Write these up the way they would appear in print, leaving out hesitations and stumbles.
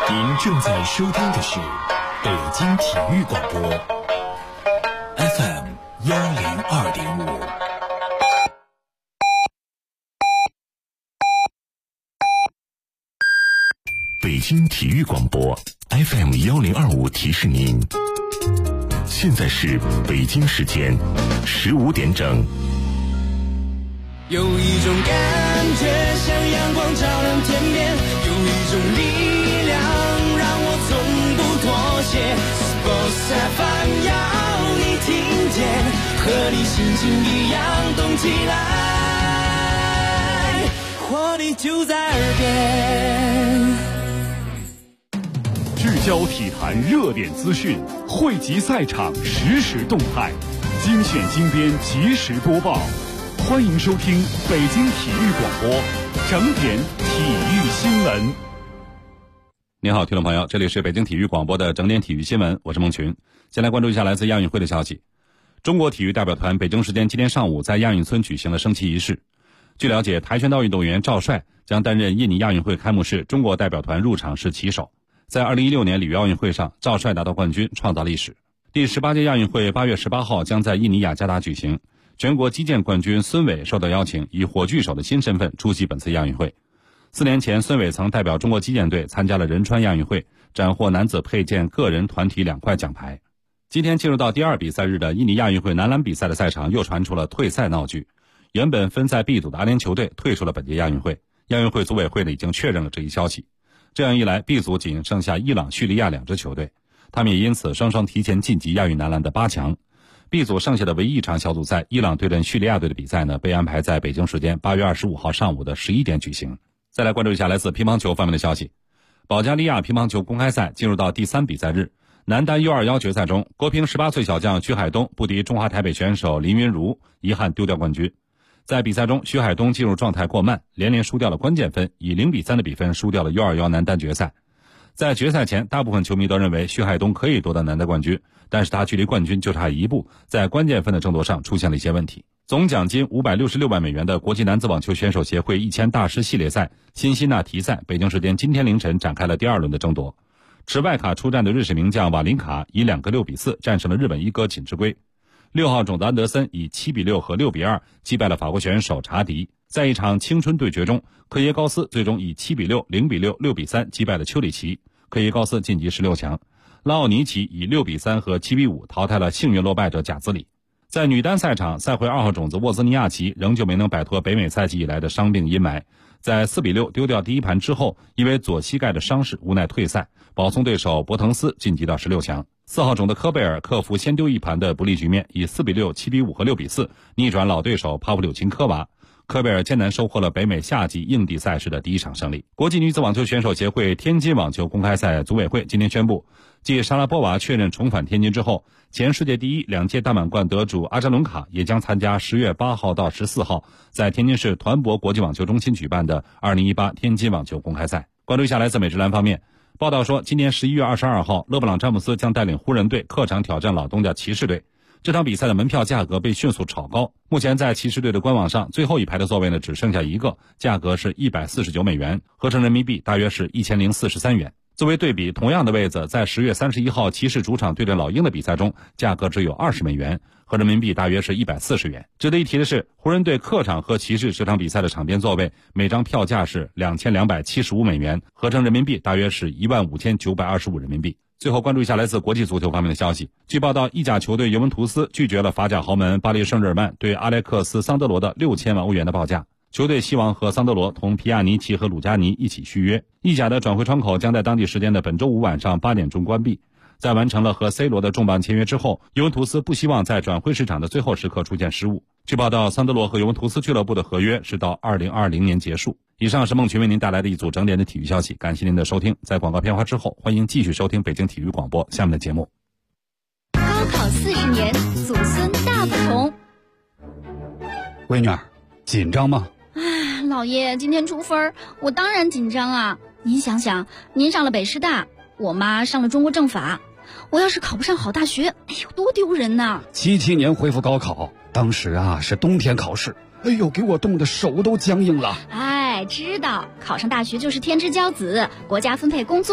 您正在收听的是北京体育广播 FM 102.5。北京体育广播 FM 1025提示您，现在是北京时间15点整。 有一种感觉像阳光照亮天边，有一种力量让我从不妥协。Sports FM 要你听见，和你心情一样动起来，活力就在耳边。 聚焦体坛热点资讯，汇集赛场实时动态，精选精编及时播报。欢迎收听北京体育广播整点体育新闻。 您好，听众朋友，这里是北京体育广播的整点体育新闻，我是孟群。先来关注一下来自亚运会的消息。中国体育代表团北京时间今天上午在亚运村举行了升旗仪式。据了解，跆拳道运动员赵帅将担任印尼亚运会开幕式中国代表团入场式旗手。在2016年里约奥运会上，赵帅拿到冠军，创造历史。第18届亚运会8月18号将在印尼雅加达举行。全国击剑冠军孙伟受到邀请，以火炬手的新身份出席本次亚运会。4年前，孙伟曾代表中国击剑队参加了仁川亚运会，斩获男子佩剑个人、团体2块奖牌。今天进入到第2比赛日的印尼亚运会男篮比赛的赛场又传出了退赛闹剧。原本分在 B 组的阿联酋队退出了本届亚运会，亚运会组委会呢已经确认了这一消息。这样一来， B 组仅剩下伊朗、叙利亚2支球队，他们也因此双双提前晋级亚运男篮的8强。B 组剩下的唯一一场小组赛，伊朗对阵叙利亚队的比赛呢，被安排在北京时间8月25号上午的11点举行。再来关注一下来自乒乓球方面的消息。保加利亚乒乓球公开赛进入到第3比赛日，男单 U21 决赛中，国乒18岁小将徐海东不敌中华台北选手林昀儒，遗憾丢掉冠军。在比赛中，徐海东进入状态过慢，连连输掉了关键分，以0比3的比分输掉了 U21 男单决赛。在决赛前，大部分球迷都认为徐海东可以夺得男单冠军，但是他距离冠军就差1步，在关键分的争夺上出现了一些问题。总奖金566万美元的国际男子网球选手协会1000大师系列赛辛辛那提赛，北京时间今天凌晨展开了第2轮的争夺。持外卡出战的瑞士名将瓦林卡以2个6比4战胜了日本一哥锦织圭。6号种子安德森以7比6和6比2击败了法国选手查迪。在一场青春对决中，科耶高斯最终以7比6、0比6、6比3击败了丘里奇，科耶高斯晋级16强。拉奥尼奇以6比3和7比5淘汰了幸运落败者贾兹里。在女单赛场，赛会2号种子沃兹尼亚奇仍旧没能摆脱北美赛季以来的伤病阴霾，在4比6丢掉第一盘之后，因为左膝盖的伤势无奈退赛，保送对手博滕斯晋级到16强。4号种的科贝尔克服先丢一盘的不利局面，以4比6、7比5和6比4逆转老对手帕夫柳琴科娃。科贝尔艰难收获了北美夏季硬地赛事的第1场胜利。国际女子网球选手协会天津网球公开赛组委会今天宣布，继莎拉波娃确认重返天津之后，前世界第一2届大满贯得主阿扎伦卡也将参加10月8号到14号在天津市团泊国际网球中心举办的2018天津网球公开赛。关注一下来自美职篮方面，报道说，今年11月22号，勒布朗詹姆斯将带领湖人队客场挑战老东家骑士队。这场比赛的门票价格被迅速炒高，目前在骑士队的官网上，最后一排的座位呢只剩下1个，价格是149美元，合成人民币大约是1043元。作为对比，同样的位子在10月31号骑士主场对阵老鹰的比赛中，价格只有20美元，合人民币大约是140元。值得一提的是，湖人队客场和骑士这场比赛的场边座位，每张票价是2275美元，合成人民币大约是15925人民币。最后关注一下来自国际足球方面的消息。据报道，意甲球队尤文图斯拒绝了法甲豪门巴黎圣日耳曼对阿莱克斯·桑德罗的6000万欧元的报价。球队希望和桑德罗同皮亚尼奇和鲁加尼一起续约。意甲的转会窗口将在当地时间的本周五晚上8点钟关闭。在完成了和 C 罗的重磅签约之后，尤文图斯不希望在转会市场的最后时刻出现失误。据报道，桑德罗和尤文图斯俱乐部的合约是到2020年结束。以上是孟群为您带来的一组整点的体育消息，感谢您的收听。在广告片花之后，欢迎继续收听北京体育广播下面的节目。 高考40年，祖孙大不同。 闺女儿，紧张吗？ 老爷，今天出分，我当然紧张啊。您想想，您上了北师大，我妈上了中国政法，我要是考不上好大学，哎呦，多丢人呐 ！77年恢复高考，当时啊是冬天考试，哎呦，给我冻得手都僵硬了。 知道考上大学就是天之骄子，国家分配工作。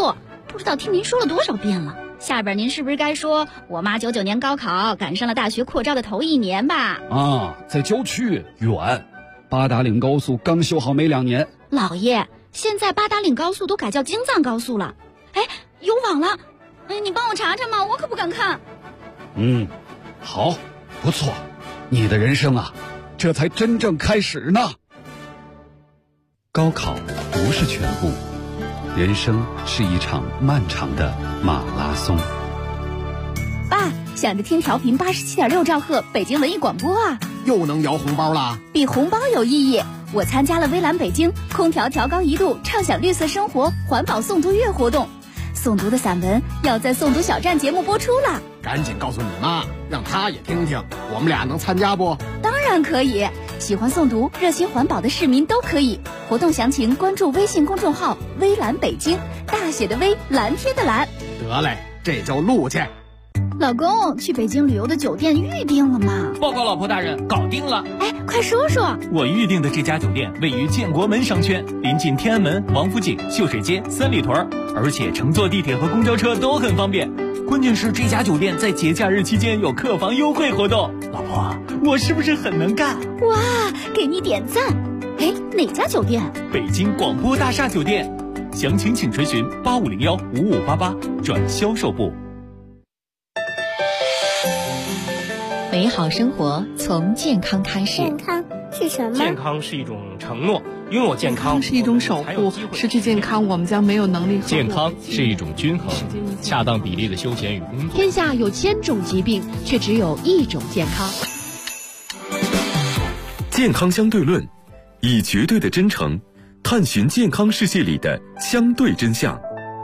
不知道听您说了多少遍了。下边您是不是该说我妈99年高考赶上了大学扩招的头1年吧？ 啊，在郊区远，八达岭高速刚修好没2年。 老爷，现在八达岭高速都改叫京藏高速了。哎，有网了，你帮我查查嘛，我可不敢看。 好，不错，你的人生啊，这才真正开始呢。高考不是全部，人生是一场漫长的马拉松。 爸，想着听调频87.6兆赫北京文艺广播啊， 又能摇红包啦？ 比红包有意义。我参加了微蓝北京空调调高1度畅享绿色生活环保诵读月活动，诵读的散文要在诵读小站节目播出了。 赶紧告诉你妈，让她也听听，我们俩能参加不？ 当然可以，喜欢诵读热心环保的市民都可以。活动详情关注微信公众号微蓝北京，大写的微，蓝天的蓝。 得嘞，这就录去。 老公，去北京旅游的酒店预定了吗？ 报告老婆大人，搞定了。 哎，快说说。 我预定的这家酒店位于建国门商圈，临近天安门、王府井、秀水街、三里屯，而且乘坐地铁和公交车都很方便。关键是这家酒店在节假日期间有客房优惠活动。老婆，我是不是很能干？ 哇，给你点赞。哎，哪家酒店？ 北京广播大厦酒店。详情请垂询85015588转销售部。 美好生活从健康开始。 健康是什么？ 健康是一种承诺，拥有健康是一种守护，失去健康我们将没有能力。 健康是一种均衡，恰当比例的休闲与工作。 天下有1000种疾病，却只有1种健康。 健康相对论，以绝对的真诚探寻健康世界里的相对真相。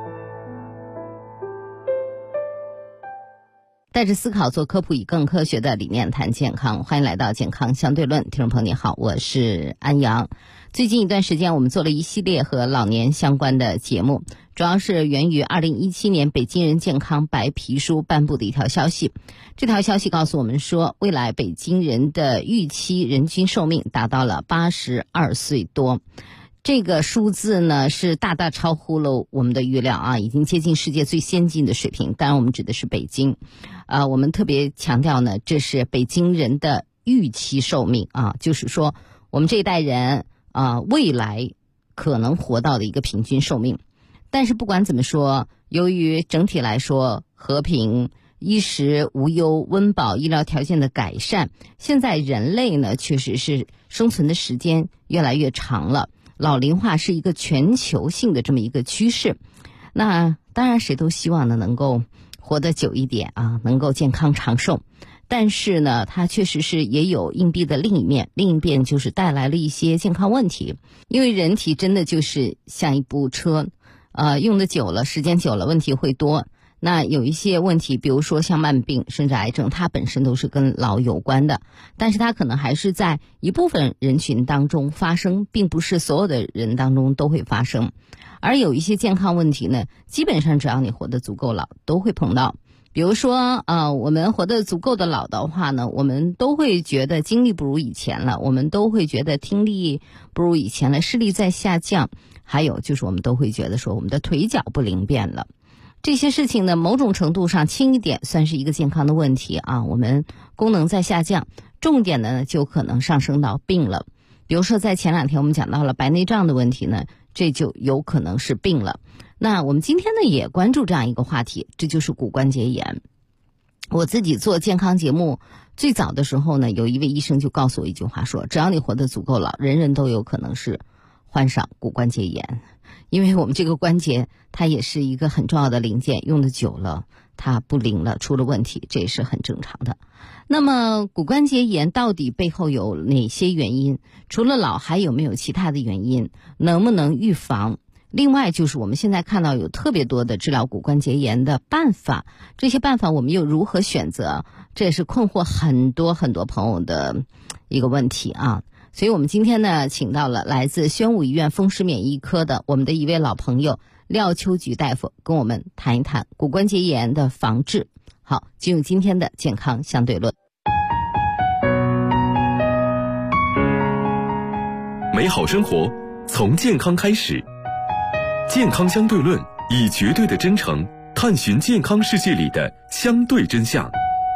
带着思考做科普，以更科学的理念谈健康。欢迎来到健康相对论，听众朋友你好，我是安阳。最近一段时间我们做了一系列和老年相关的节目，主要是源于2017年北京人健康白皮书颁布的一条消息。这条消息告诉我们说，未来北京人的预期人均寿命达到了82岁多。这个数字呢是大大超乎了我们的预料啊，已经接近世界最先进的水平。当然我们指的是北京。我们特别强调呢，这是北京人的预期寿命啊，就是说我们这一代人未来可能活到的一个平均寿命。但是不管怎么说，由于整体来说和平、衣食无忧、温饱、医疗条件的改善，现在人类呢确实是生存的时间越来越长了，老龄化是一个全球性的这么一个趋势。那当然谁都希望呢能够活得久一点啊，能够健康长寿。但是呢，它确实是也有硬币的另一面，另一面就是带来了一些健康问题。因为人体真的就是像一部车，用的久了，时间久了，问题会多。那有一些问题，比如说像慢病甚至癌症，它本身都是跟老有关的，但是它可能还是在一部分人群当中发生，并不是所有的人当中都会发生。而有一些健康问题呢，基本上只要你活得足够老，都会碰到。比如说我们活得足够的老的话呢，我们都会觉得精力不如以前了，我们都会觉得听力不如以前了，视力在下降，还有就是我们都会觉得说我们的腿脚不灵便了。这些事情呢，某种程度上轻一点算是一个健康的问题啊，我们功能在下降，重点的呢就可能上升到病了。比如说在前2天我们讲到了白内障的问题呢，这就有可能是病了。那我们今天呢也关注这样一个话题，这就是骨关节炎。我自己做健康节目最早的时候呢，有一位医生就告诉我一句话说，只要你活得足够老，人人都有可能是患上骨关节炎。因为我们这个关节它也是一个很重要的零件，用的久了它不灵了，出了问题，这也是很正常的。那么骨关节炎到底背后有哪些原因？除了老还有没有其他的原因？能不能预防？另外就是我们现在看到有特别多的治疗骨关节炎的办法，这些办法我们又如何选择？这也是困惑很多很多朋友的一个问题啊。所以我们今天呢请到了来自宣武医院风湿免疫科的我们的一位老朋友廖秋菊大夫，跟我们谈一谈骨关节炎的防治。好，进入今天的健康相对论。 美好生活从健康开始，健康相对论以绝对的真诚探寻健康世界里的相对真相。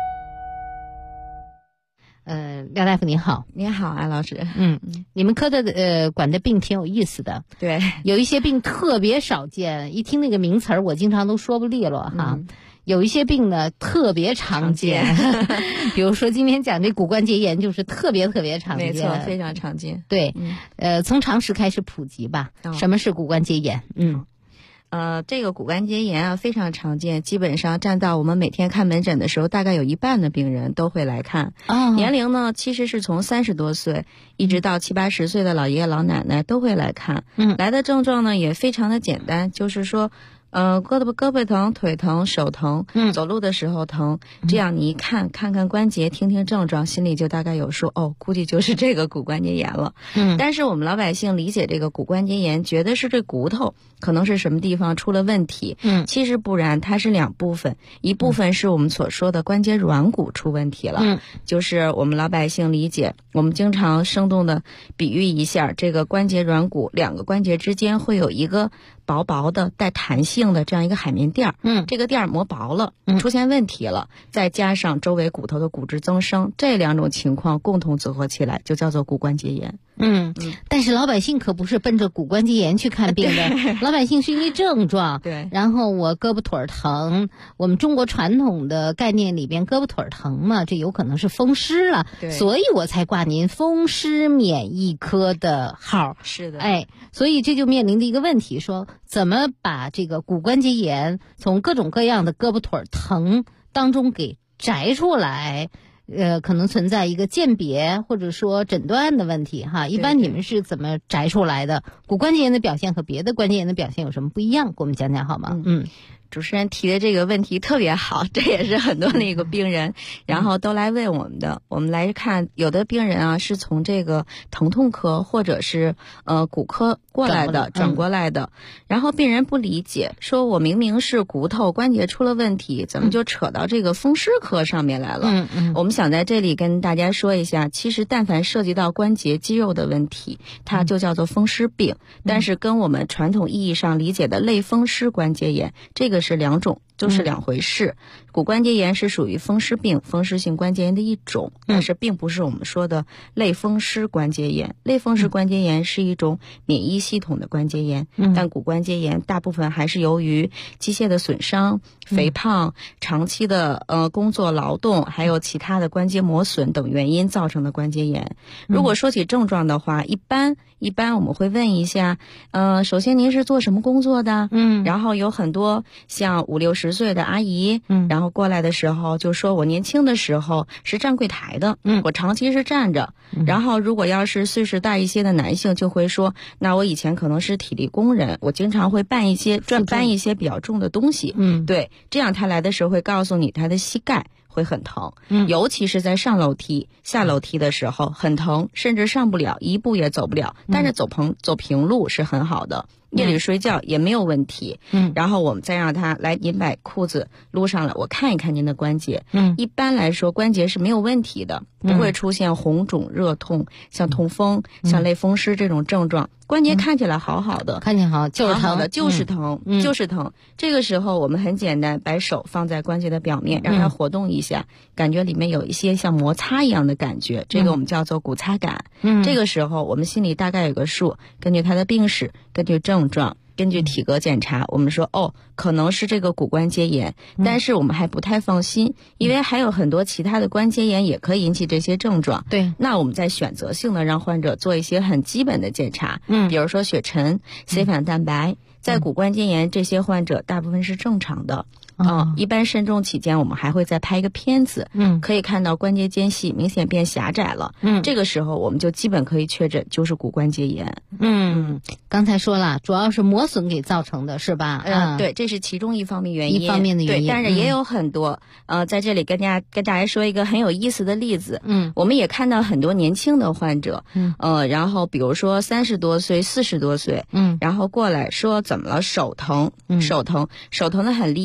廖大夫您好。 您好，安老师。 你们科的管的病挺有意思的。 对， 有一些病特别少见，一听那个名词儿，我经常都说不利落哈。有一些病呢特别常见，比如说今天讲这骨关节炎就是特别特别常见。 没错，非常常见。 对，从常识开始普及吧。什么是骨关节炎？ 这个骨关节炎啊非常常见，基本上占到我们每天看门诊的时候，大概有一半的病人都会来看。年龄呢其实是从30多岁一直到70、80岁的老爷爷老奶奶都会来看。来的症状呢也非常的简单，就是说胳膊疼、腿疼、手疼，走路的时候疼，这样你一看看关节，听听症状，心里就大概有数，估计就是这个骨关节炎了。但是我们老百姓理解这个骨关节炎，觉得是这骨头可能是什么地方出了问题。其实不然，它是两部分，一部分是我们所说的关节软骨出问题了，就是我们老百姓理解，我们经常生动的比喻一下，这个关节软骨两个关节之间会有一个薄薄的带弹性的这样一个海绵垫，这个垫磨薄了，出现问题了，再加上周围骨头的骨质增生，这两种情况共同组合起来就叫做骨关节炎。 但是老百姓可不是奔着骨关节炎去看病的，老百姓是因为症状。 对， 然后我胳膊腿疼，我们中国传统的概念里边，胳膊腿疼嘛，这有可能是风湿了，所以我才挂您风湿免疫科的号。 是的， 所以这就面临的一个问题，说怎么把这个骨关节炎从各种各样的胳膊腿疼当中给摘出来。可能存在一个鉴别或者说诊断的问题哈。一般你们是怎么摘出来的？骨关节炎的表现和别的关节炎的表现有什么不一样？给我们讲讲好吗？ 主持人提的这个问题特别好，这也是很多那个病人然后都来问我们的。我们来看，有的病人啊是从这个疼痛科或者是骨科过来的，转过来的。然后病人不理解，说我明明是骨头关节出了问题，怎么就扯到这个风湿科上面来了？我们想在这里跟大家说一下，其实但凡涉及到关节肌肉的问题，它就叫做风湿病。但是跟我们传统意义上理解的类风湿关节炎，这个是两种，就是两回事。骨关节炎是属于风湿病、风湿性关节炎的一种，但是并不是我们说的类风湿关节炎。类风湿关节炎是一种免疫系统的关节炎，但骨关节炎大部分还是由于机械的损伤、肥胖、长期的工作劳动，还有其他的关节磨损等原因造成的关节炎。如果说起症状的话，一般我们会问一下，首先您是做什么工作的？然后有很多像50、60岁的阿姨，然后过来的时候就说我年轻的时候是站柜台的，我长期是站着。然后如果要是岁数大一些的男性就会说，那我以前可能是体力工人，我经常会搬一些比较重的东西。对，这样他来的时候会告诉你他的膝盖会很疼，尤其是在上楼梯、下楼梯的时候很疼，甚至上不了一步也走不了，但是走平路是很好的。夜里睡觉也没有问题。然后我们再让他来，您把裤子撸上来，我看一看您的关节。一般来说关节是没有问题的，不会出现红肿、热痛，像痛风、像类风湿这种症状。关节看起来好好的， 看起来好，就是疼的，就是疼，就是疼。这个时候我们很简单，把手放在关节的表面，让它活动一下，感觉里面有一些像摩擦一样的感觉，这个我们叫做骨擦感。这个时候我们心里大概有个数，根据它的病史，根据症状，根据体格检查，我们说可能是这个骨关节炎，但是我们还不太放心，因为还有很多其他的关节炎也可以引起这些症状。 对， 那我们再选择性的让患者做一些很基本的检查，比如说血沉、C 反蛋白。在骨关节炎这些患者大部分是正常的。一般慎重起见，我们还会再拍一个片子，可以看到关节间隙明显变狭窄了，这个时候我们就基本可以确诊就是骨关节炎。 刚才说了，主要是磨损给造成的是吧？ 对，这是其中一方面原因， 一方面的原因。 对，但是也有很多。在这里跟大家说一个很有意思的例子。我们也看到很多年轻的患者，然后比如说30多岁、40多岁，然后过来说怎么了？手疼的很厉害。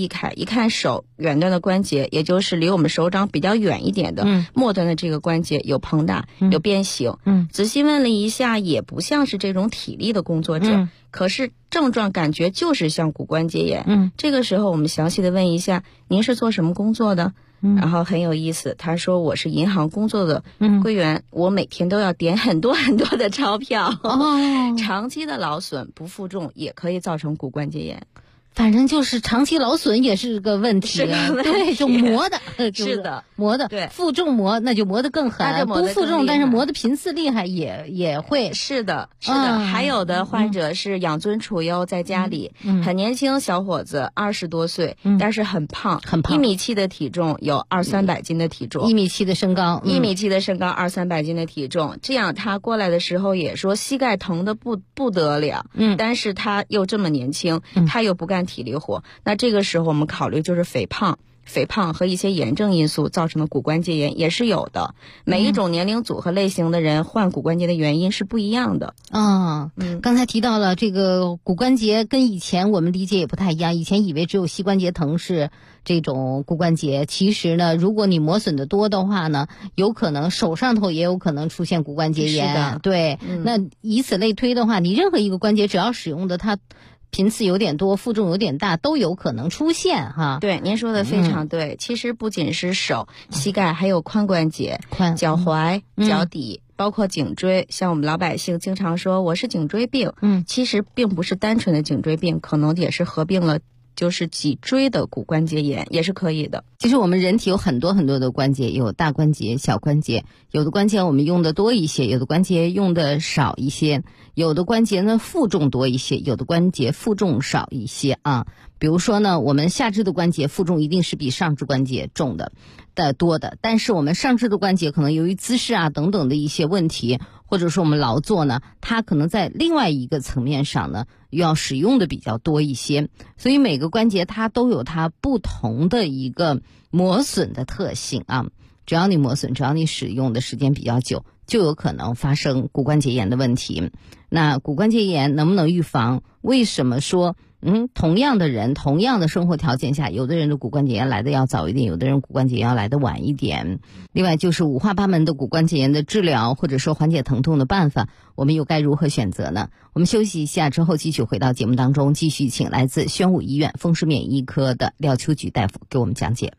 一看手远端的关节，也就是离我们手掌比较远一点的末端的这个关节有膨大、有变形。仔细问了一下，也不像是这种体力的工作者，可是症状感觉就是像骨关节炎。这个时候我们详细的问一下，您是做什么工作的？然后很有意思，他说我是银行工作的柜员，我每天都要点很多很多的钞票。长期的劳损不负重也可以造成骨关节炎。 反正就是长期劳损也是个问题，对，就磨的， 是的， 磨的， 对， 负重磨那就磨得更狠，不负重但是磨的频次厉害也会， 是的，是的。还有的患者是养尊处优，在家里很年轻小伙子，20多岁，但是很胖，1.7米的体重，有200-300斤的体重 ，1.7米的身高 ，1.7米的身高，200-300斤的体重，这样他过来的时候也说膝盖疼的不得了，但是他又这么年轻，他又不干体力活，那这个时候我们考虑就是肥胖和一些炎症因素造成的骨关节炎也是有的。每一种年龄组和类型的人患骨关节的原因是不一样的。 刚才提到了这个骨关节跟以前我们理解也不太一样，以前以为只有膝关节疼是这种骨关节，其实呢，如果你磨损的多的话呢，有可能手上头也有可能出现骨关节炎。 是的， 对，那以此类推的话，你任何一个关节只要使用的它频次有点多，负重有点大，都有可能出现哈。 对，您说的非常对。其实不仅是手、膝盖，还有髋关节、脚踝、脚底，包括颈椎。像我们老百姓经常说我是颈椎病，其实并不是单纯的颈椎病，可能也是合并了就是脊椎的骨关节炎，也是可以的。 其实我们人体有很多很多的关节，有大关节、小关节，有的关节我们用的多一些，有的关节用的少一些，有的关节呢负重多一些，有的关节负重少一些啊。比如说呢，我们下肢的关节负重一定是比上肢关节重的多的，但是我们上肢的关节可能由于姿势啊等等的一些问题，或者说我们劳作呢，它可能在另外一个层面上呢要使用的比较多一些，所以每个关节它都有它不同的一个磨损的特性啊。只要你磨损，只要你使用的时间比较久，就有可能发生骨关节炎的问题。那骨关节炎能不能预防？为什么说同样的人，同样的生活条件下，有的人的骨关节炎来的要早一点，有的人骨关节炎要来的晚一点。另外就是五花八门的骨关节炎的治疗，或者说缓解疼痛的办法，我们又该如何选择呢？我们休息一下之后继续回到节目当中，继续请来自宣武医院风湿免疫科的廖秋菊大夫给我们讲解。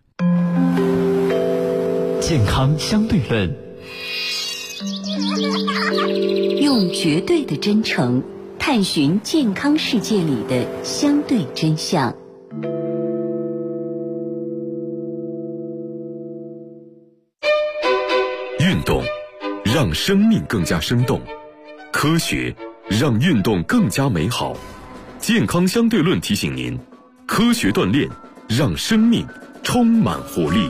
健康相对论， 用绝对的真诚探寻健康世界里的相对真相。 运动让生命更加生动，科学让运动更加美好。健康相对论提醒您，科学锻炼让生命充满活力。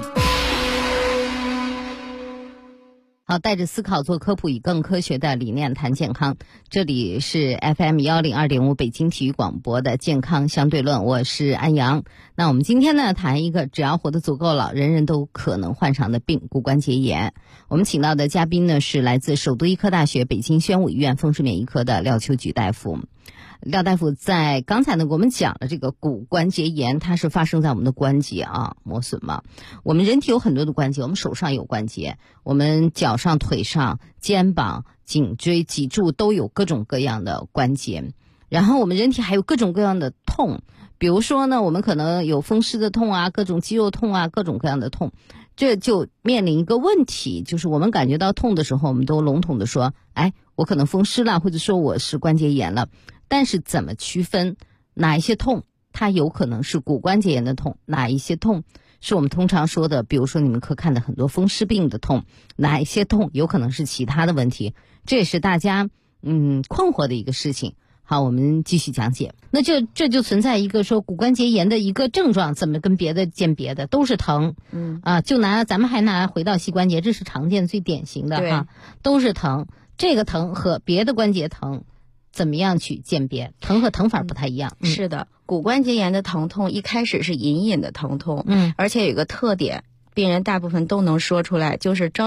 好，带着思考做科普，以更科学的理念谈健康。这里是 FM 102.5北京体育广播的健康相对论，我是安阳。那我们今天呢谈一个只要活得足够老，人人都可能患上的病——骨关节炎。我们请到的嘉宾呢是来自首都医科大学北京宣武医院风湿免疫科的廖秋菊大夫。廖大夫在刚才呢，我们讲了这个骨关节炎，它是发生在我们的关节啊，磨损嘛。我们人体有很多的关节，我们手上有关节，我们脚上、腿上、肩膀、颈椎、脊柱都有各种各样的关节。然后我们人体还有各种各样的痛，比如说呢，我们可能有风湿的痛啊，各种肌肉痛啊，各种各样的痛。这就面临一个问题，就是我们感觉到痛的时候，我们都笼统的说，哎，我可能风湿了，或者说我是关节炎了。但是怎么区分哪一些痛它有可能是骨关节炎的痛，哪一些痛是我们通常说的，比如说你们科看的很多风湿病的痛，哪一些痛有可能是其他的问题，这也是大家困惑的一个事情。好，我们继续讲解。那这就存在一个说骨关节炎的一个症状，怎么跟别的鉴别的，都是疼。就咱们还拿回到膝关节，这是常见最典型的哈，都是疼。这个疼和别的关节疼怎么样去鉴别？疼和疼法不太一样。 是的，骨关节炎的疼痛一开始是隐隐的疼痛，而且有一个特点，病人大部分都能说出来，就是着凉、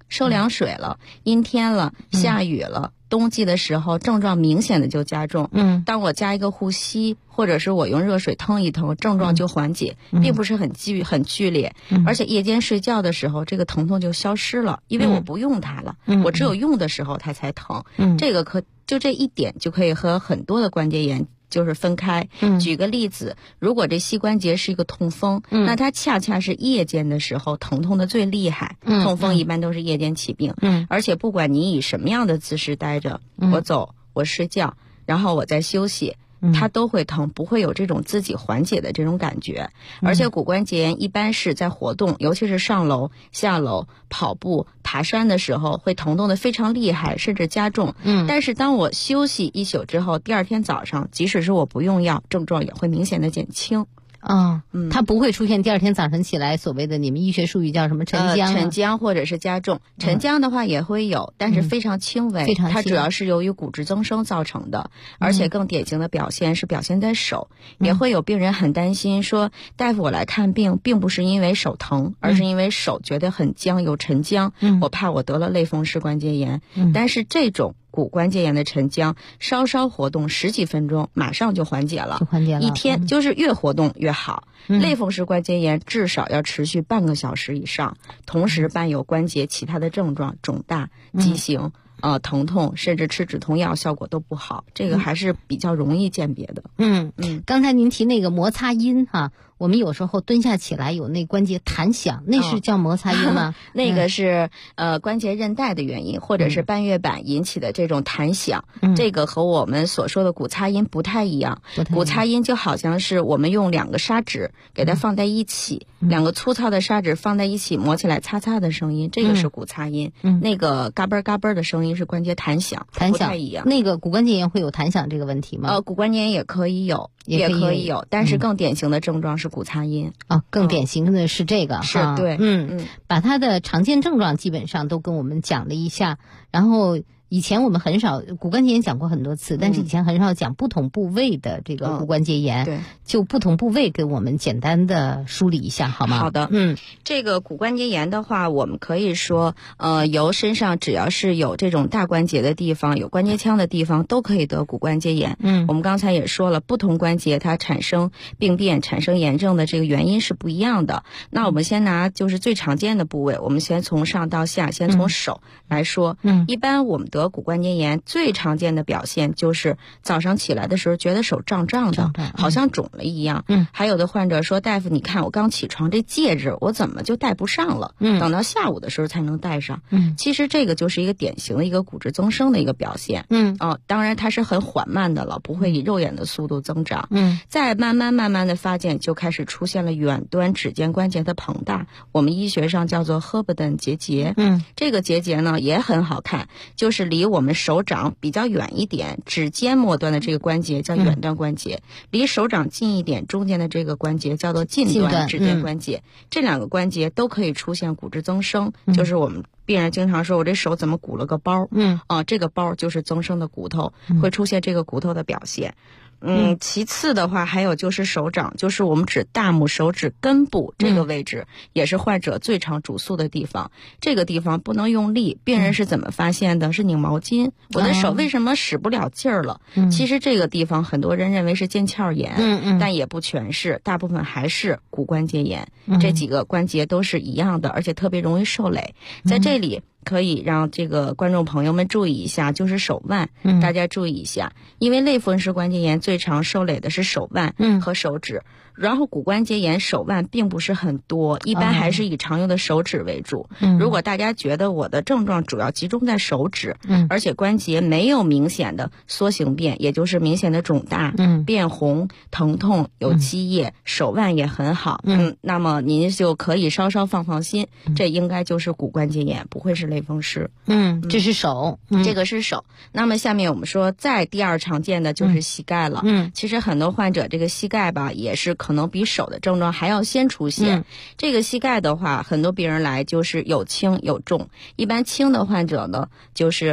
收凉水了，阴天了，下雨了，冬季的时候症状明显的就加重。当我加一个护膝，或者是我用热水腾一腾，症状就缓解，并不是很剧烈。而且夜间睡觉的时候，这个疼痛就消失了，因为我不用它了，我只有用的时候它才疼。这个就这一点就可以和很多的关节炎就是分开。举个例子，如果这膝关节是一个痛风，那它恰恰是夜间的时候疼痛的最厉害。痛风一般都是夜间起病。而且不管你以什么样的姿势待着，我走，我睡觉，然后我在休息，它都会疼，不会有这种自己缓解的这种感觉。而且骨关节炎一般是在活动，尤其是上楼、下楼、跑步、爬山的时候，会疼痛的非常厉害，甚至加重。但是当我休息一宿之后，第二天早上，即使是我不用药，症状也会明显的减轻。 它不会出现第二天早晨起来所谓的你们医学术语叫什么沉僵、 沉僵或者是加重。沉僵的话也会有，但是非常轻微，它主要是由于骨质增生造成的，而且更典型的表现是表现在手。也会有病人很担心说，大夫我来看病并不是因为手疼，而是因为手觉得很僵有沉僵，我怕我得了类风湿关节炎。但是这种骨关节炎的沉僵，稍稍活动10几分钟，马上就缓解了。一天就是越活动越好。类风湿关节炎至少要持续半个小时以上，同时伴有关节其他的症状，肿大、畸形、疼痛，甚至吃止痛药效果都不好，这个还是比较容易鉴别的。 刚才您提那个摩擦音哈，我们有时候蹲下起来有那关节弹响，那是叫摩擦音吗？ 那个是关节韧带的原因，或者是半月板引起的这种弹响。这个和我们所说的骨擦音不太一样。骨擦音就好像是我们用2个砂纸给它放在一起，2个粗糙的砂纸放在一起磨起来擦擦的声音，这个是骨擦音。那个嘎嘣嘎嘣的声音是关节弹响，不太一样。 那个骨关节炎会有弹响这个问题吗？ 骨关节炎也可以有，也可以有，但是更典型的症状是骨擦音。 更典型的是这个是对。 把它的常见症状基本上都跟我们讲了一下，然后以前我们很少骨关节炎讲过很多次，但是以前很少讲不同部位的这个骨关节炎。 对， 就不同部位给我们简单的梳理一下好吗？ 好的。这个骨关节炎的话，我们可以说由身上只要是有这种大关节的地方，有关节腔的地方都可以得骨关节炎。我们刚才也说了，不同关节它产生病变、产生炎症的这个原因是不一样的。那我们先拿就是最常见的部位，我们先从上到下，先从手来说。一般我们得骨关节炎最常见的表现就是早上起来的时候觉得手胀胀的，好像肿了一样。还有的患者说，大夫你看我刚起床这戒指我怎么就戴不上了，等到下午的时候才能戴上。其实这个就是一个典型的一个骨质增生的一个表现。当然它是很缓慢的了，不会以肉眼的速度增长。再慢慢的发展，就开始出现了远端指尖关节的膨大，我们医学上叫做赫伯登结节。这个结节呢也很好看，就是离我们手掌比较远一点，指尖末端的这个关节叫远端关节，离手掌近一点，中间的这个关节叫做近端指尖关节。这2个关节都可以出现骨质增生，就是我们病人经常说我这手怎么鼓了个包。这个包就是增生的骨头，会出现这个骨头的表现。其次的话还有就是手掌，就是我们指大拇手指根部这个位置，也是患者最常主诉的地方。这个地方不能用力，病人是怎么发现的？是拧毛巾，我的手为什么使不了劲儿了？其实这个地方很多人认为是腱鞘炎，但也不全是，大部分还是骨关节炎。这几个关节都是一样的，而且特别容易受累。在这里可以让这个观众朋友们注意一下，就是手腕，大家注意一下，因为类风湿关节炎最常受累的是手腕和手指，然后骨关节炎手腕并不是很多，一般还是以常用的手指为主。如果大家觉得我的症状主要集中在手指，而且关节没有明显的缩形变，也就是明显的肿大、变红、疼痛、有积液，手腕也很好，那么您就可以稍稍放心，这应该就是骨关节炎，不会是类风湿。 这是手， 这个是手。那么下面我们说再第二常见的就是膝盖了。其实很多患者这个膝盖吧，也是可能比手的症状还要先出现。这个膝盖的话，很多病人来就是有轻有重，一般轻的患者呢，就是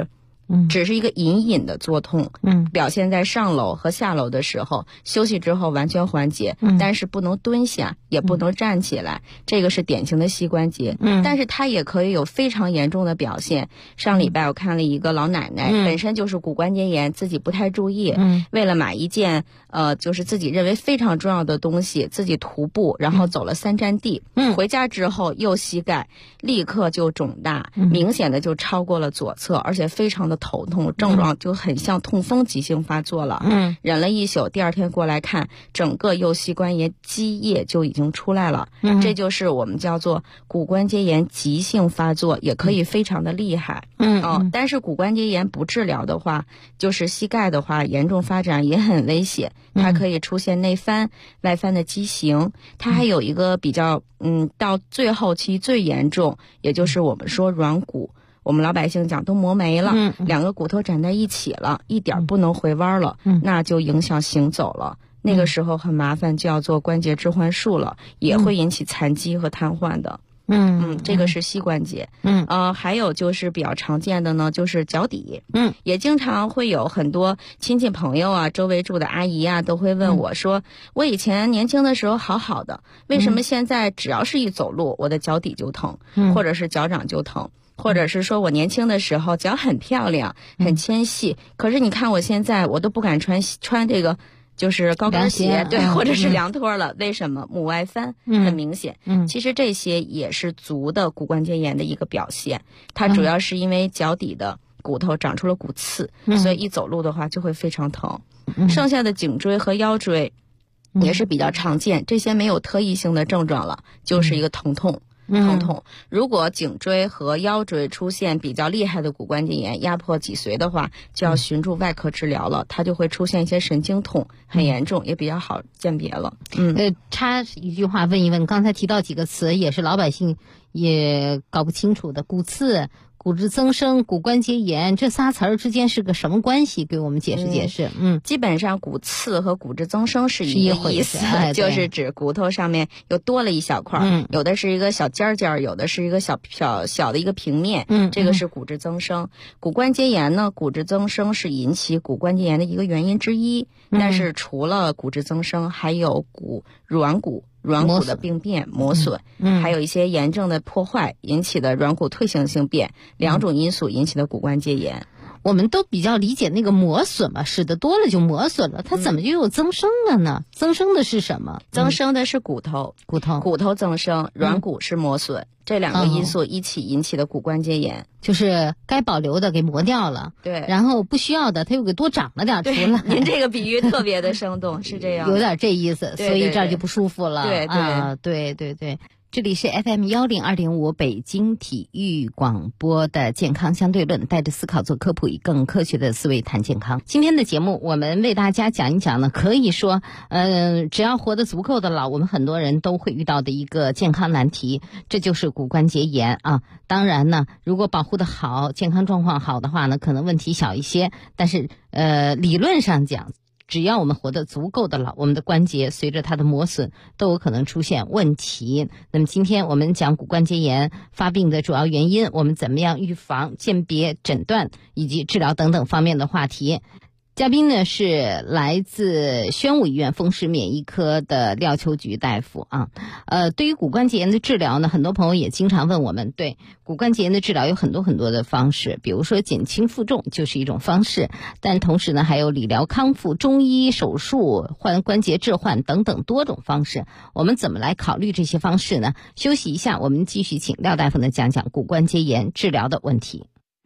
只是一个隐隐的作痛，表现在上楼和下楼的时候，休息之后完全缓解，但是不能蹲下，也不能站起来，这个是典型的膝关节，但是它也可以有非常严重的表现。上礼拜我看了一个老奶奶，本身就是骨关节炎，自己不太注意，为了买一件就是自己认为非常重要的东西，自己徒步，然后走了3站地，回家之后右膝盖立刻就肿大，明显的就超过了左侧，而且非常的头痛，症状就很像痛风急性发作了。忍了一宿，第二天过来看，整个右膝关节积液就已经出来了。这就是我们叫做骨关节炎急性发作，也可以非常的厉害。但是骨关节炎不治疗的话，就是膝盖的话严重发展也很危险，它可以出现内翻、外翻的畸形，它还有一个比较到最后期最严重，也就是我们说软骨，我们老百姓讲都磨没了，两个骨头粘在一起了，一点不能回弯了，那就影响行走了。那个时候很麻烦，就要做关节置换术了，也会引起残疾和瘫痪的。这个是膝关节。还有就是比较常见的呢，就是脚底。也经常会有很多亲戚朋友啊，周围住的阿姨啊，都会问我说，我以前年轻的时候好好的，为什么现在只要是一走路，我的脚底就疼，或者是脚掌就疼？或者是说我年轻的时候脚很漂亮，很纤细，可是你看我现在我都不敢穿这个就是高跟鞋，对，或者是凉拖了。为什么？母外翻很明显。其实这些也是足的骨关节炎的一个表现，它主要是因为脚底的骨头长出了骨刺，所以一走路的话就会非常疼。剩下的颈椎和腰椎也是比较常见，这些没有特异性的症状了，就是一个疼痛。如果颈椎和腰椎出现比较厉害的骨关节炎，压迫脊髓的话，就要寻助外科治疗了，它就会出现一些神经痛，很严重，也比较好鉴别了。 插一句话问一问，刚才提到几个词也是老百姓也搞不清楚的，骨刺、骨质增生、骨关节炎，这仨词儿之间是个什么关系？给我们解释解释。 基本上骨刺和骨质增生是一个意思，就是指骨头上面又多了一小块，有的是一个小尖尖，有的是一个小的一个平面，这个是骨质增生。骨关节炎呢，骨质增生是引起骨关节炎的一个原因之一，但是除了骨质增生，还有软骨的病变、磨损，还有一些炎症的破坏引起的软骨退行性变，两种因素引起的骨关节炎。 我们都比较理解那个磨损嘛，使得多了就磨损了，它怎么就有增生了呢？增生的是什么？ 增生的是骨头增生，软骨是磨损，这两个因素一起引起的骨关节炎。 就是该保留的给磨掉了， 对， 然后不需要的它又给多长了点出来。 您这个比喻特别的生动，是这样， 有点这意思， 对， 所以这儿就不舒服了。 对。 这里是 FM 102.5北京体育广播的健康相对论，带着思考做科普，以更科学的思维谈健康。今天的节目我们为大家讲一讲呢，可以说只要活得足够的老，我们很多人都会遇到的一个健康难题，这就是骨关节炎啊。当然呢，如果保护得好，健康状况好的话呢，可能问题小一些，但是理论上讲，只要我们活得足够的老，我们的关节随着它的磨损都有可能出现问题。那么今天我们讲骨关节炎发病的主要原因，我们怎么样预防、鉴别、诊断以及治疗等等方面的话题。嘉宾呢是来自宣武医院风湿免疫科的廖秋菊大夫啊。对于骨关节炎的治疗呢，很多朋友也经常问我们，对骨关节炎的治疗有很多很多的方式，比如说减轻负重就是一种方式，但同时呢还有理疗康复、中医手术、换关节置换等等多种方式。我们怎么来考虑这些方式呢？休息一下，我们继续请廖大夫呢讲讲骨关节炎治疗的问题。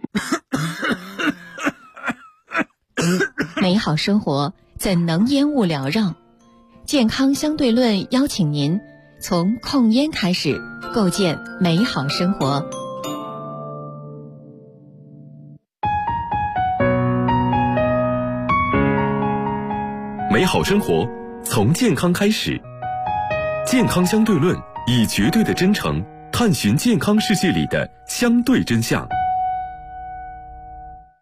美好生活怎能烟雾缭绕？健康相对论邀请您从控烟开始，构建美好生活。 美好生活从健康开始，健康相对论以绝对的真诚探寻健康世界里的相对真相。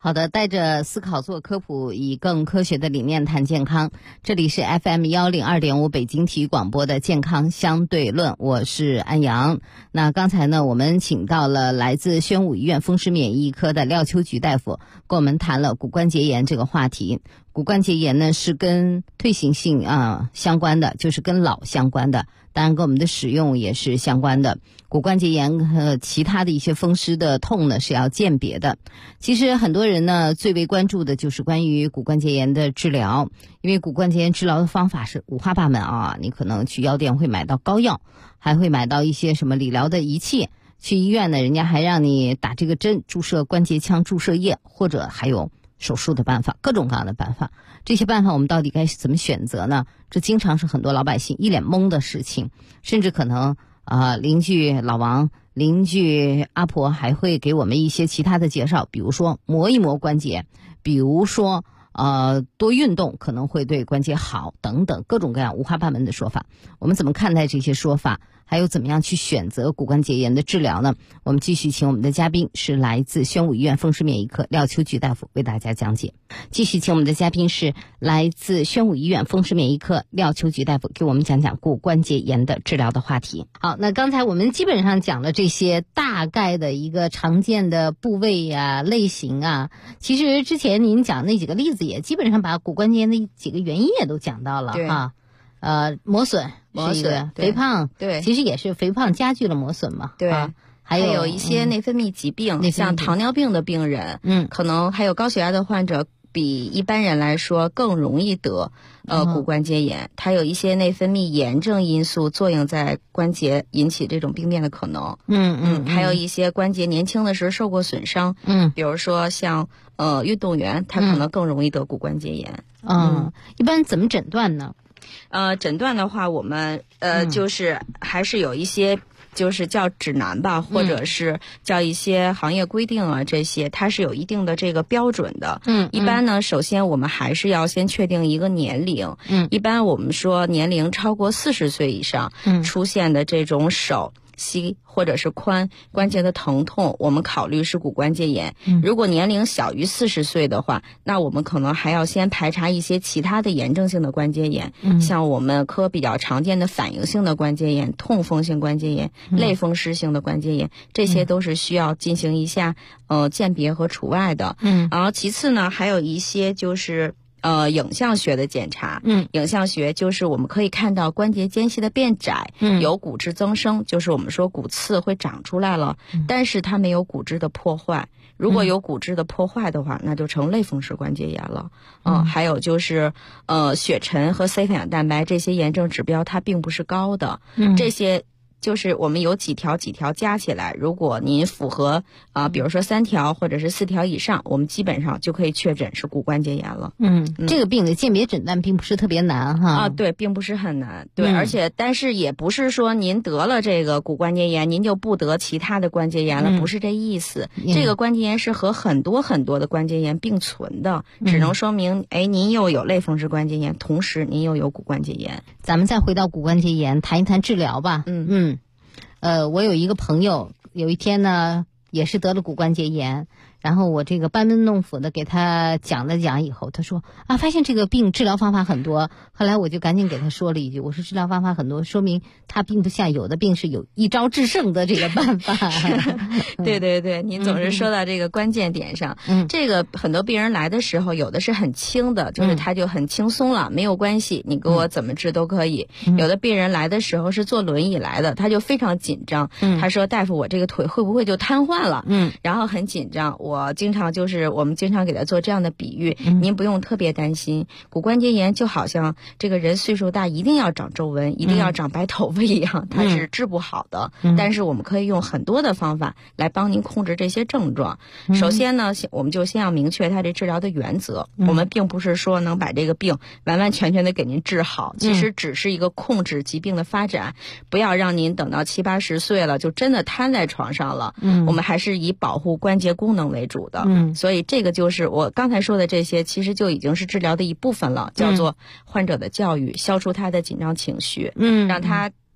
好的，带着思考做科普，以更科学的理念谈健康。这里是 FM102.5 北京体育广播的健康相对论，我是安阳。那刚才呢，我们请到了来自宣武医院风湿免疫科的廖秋菊大夫，跟我们谈了骨关节炎这个话题。骨关节炎呢是跟退行性相关的，就是跟老相关的，当然跟我们的使用也是相关的。骨关节炎和其他的一些风湿的痛呢是要鉴别的。其实很多人呢最为关注的就是关于骨关节炎的治疗，因为骨关节炎治疗的方法是五花八门啊，你可能去药店会买到膏药，还会买到一些什么理疗的仪器，去医院呢人家还让你打这个针，注射关节腔注射液，或者还有手术的办法，各种各样的办法。这些办法我们到底该怎么选择呢？这经常是很多老百姓一脸懵的事情，甚至可能邻居老王、邻居阿婆还会给我们一些其他的介绍，比如说磨一磨关节，比如说多运动可能会对关节好等等，各种各样五花八门的说法。我们怎么看待这些说法？还有怎么样去选择骨关节炎的治疗呢？我们继续请我们的嘉宾是来自宣武医院风湿免疫科廖秋菊大夫为大家讲解。继续请我们的嘉宾是来自宣武医院风湿免疫科廖秋菊大夫给我们讲讲骨关节炎的治疗的话题。好，那刚才我们基本上讲了这些大概的一个常见的部位啊、类型啊。其实之前您讲那几个例子也基本上把骨关节炎的几个原因也都讲到了哈。磨损是一个，肥胖对， 其实也是肥胖加剧了磨损嘛。 对， 还有一些内分泌疾病，像糖尿病的病人，可能还有高血压的患者，比一般人来说更容易得骨关节炎。它有一些内分泌炎症因素作用在关节，引起这种病变的可能。还有一些关节年轻的时候受过损伤，比如说像运动员，他可能更容易得骨关节炎。 一般怎么诊断呢？ 诊断的话，我们就是还是有一些就是叫指南吧，或者是叫一些行业规定啊，这些它是有一定的这个标准的。一般呢，首先我们还是要先确定一个年龄。一般我们说年龄超过40岁以上，出现的这种手、膝或者是髋关节的疼痛，我们考虑是骨关节炎。如果年龄小于40岁的话，那我们可能还要先排查一些其他的炎症性的关节炎，像我们科比较常见的反应性的关节炎、痛风性关节炎、类风湿性的关节炎，这些都是需要进行一下鉴别和除外的。然后其次呢，还有一些就是影像学的检查。影像学就是我们可以看到关节间隙的变窄，有骨质增生，就是我们说骨刺会长出来了，但是它没有骨质的破坏。如果有骨质的破坏的话，那就成类风湿关节炎了。还有就是血沉和 C 反应蛋白这些炎症指标它并不是高的，这些就是我们有几条加起来，如果您符合比如说3条或者是4条以上，我们基本上就可以确诊是骨关节炎了。 这个病的鉴别诊断并不是特别难哈。 对，并不是很难。对，而且但是也不是说您得了这个骨关节炎，您就不得其他的关节炎了，不是这意思。这个关节炎是和很多很多的关节炎并存的，只能说明您又有类风湿关节炎，同时您又有骨关节炎。 咱们再回到骨关节炎，谈一谈治疗吧。我有一个朋友，有一天呢也是得了骨关节炎，然后我这个班门弄斧的给他讲了讲以后，他说发现这个病治疗方法很多。后来我就赶紧给他说了一句，我说治疗方法很多，说明他并不像有的病是有一招制胜的这个办法。 对对对，您总是说到这个关键点上。这个很多病人来的时候，有的是很轻的，就是他就很轻松了，没有关系，你给我怎么治都可以。有的病人来的时候是坐轮椅来的，他就非常紧张，他说大夫，我这个腿会不会就瘫痪了？然后很紧张。我们经常给他做这样的比喻，您不用特别担心，骨关节炎就好像这个人岁数大一定要长皱纹，一定要长白头发一样，它是治不好的。但是我们可以用很多的方法来帮您控制这些症状。首先呢，我们就先要明确它这治疗的原则。我们并不是说能把这个病完完全全的给您治好，其实只是一个控制疾病的发展，不要让您等到70、80岁了就真的瘫在床上了。我们还是以保护关节功能为主的。所以这个就是我刚才说的这些，其实就已经是治疗的一部分了，叫做患者的教育，消除他的紧张情绪，让他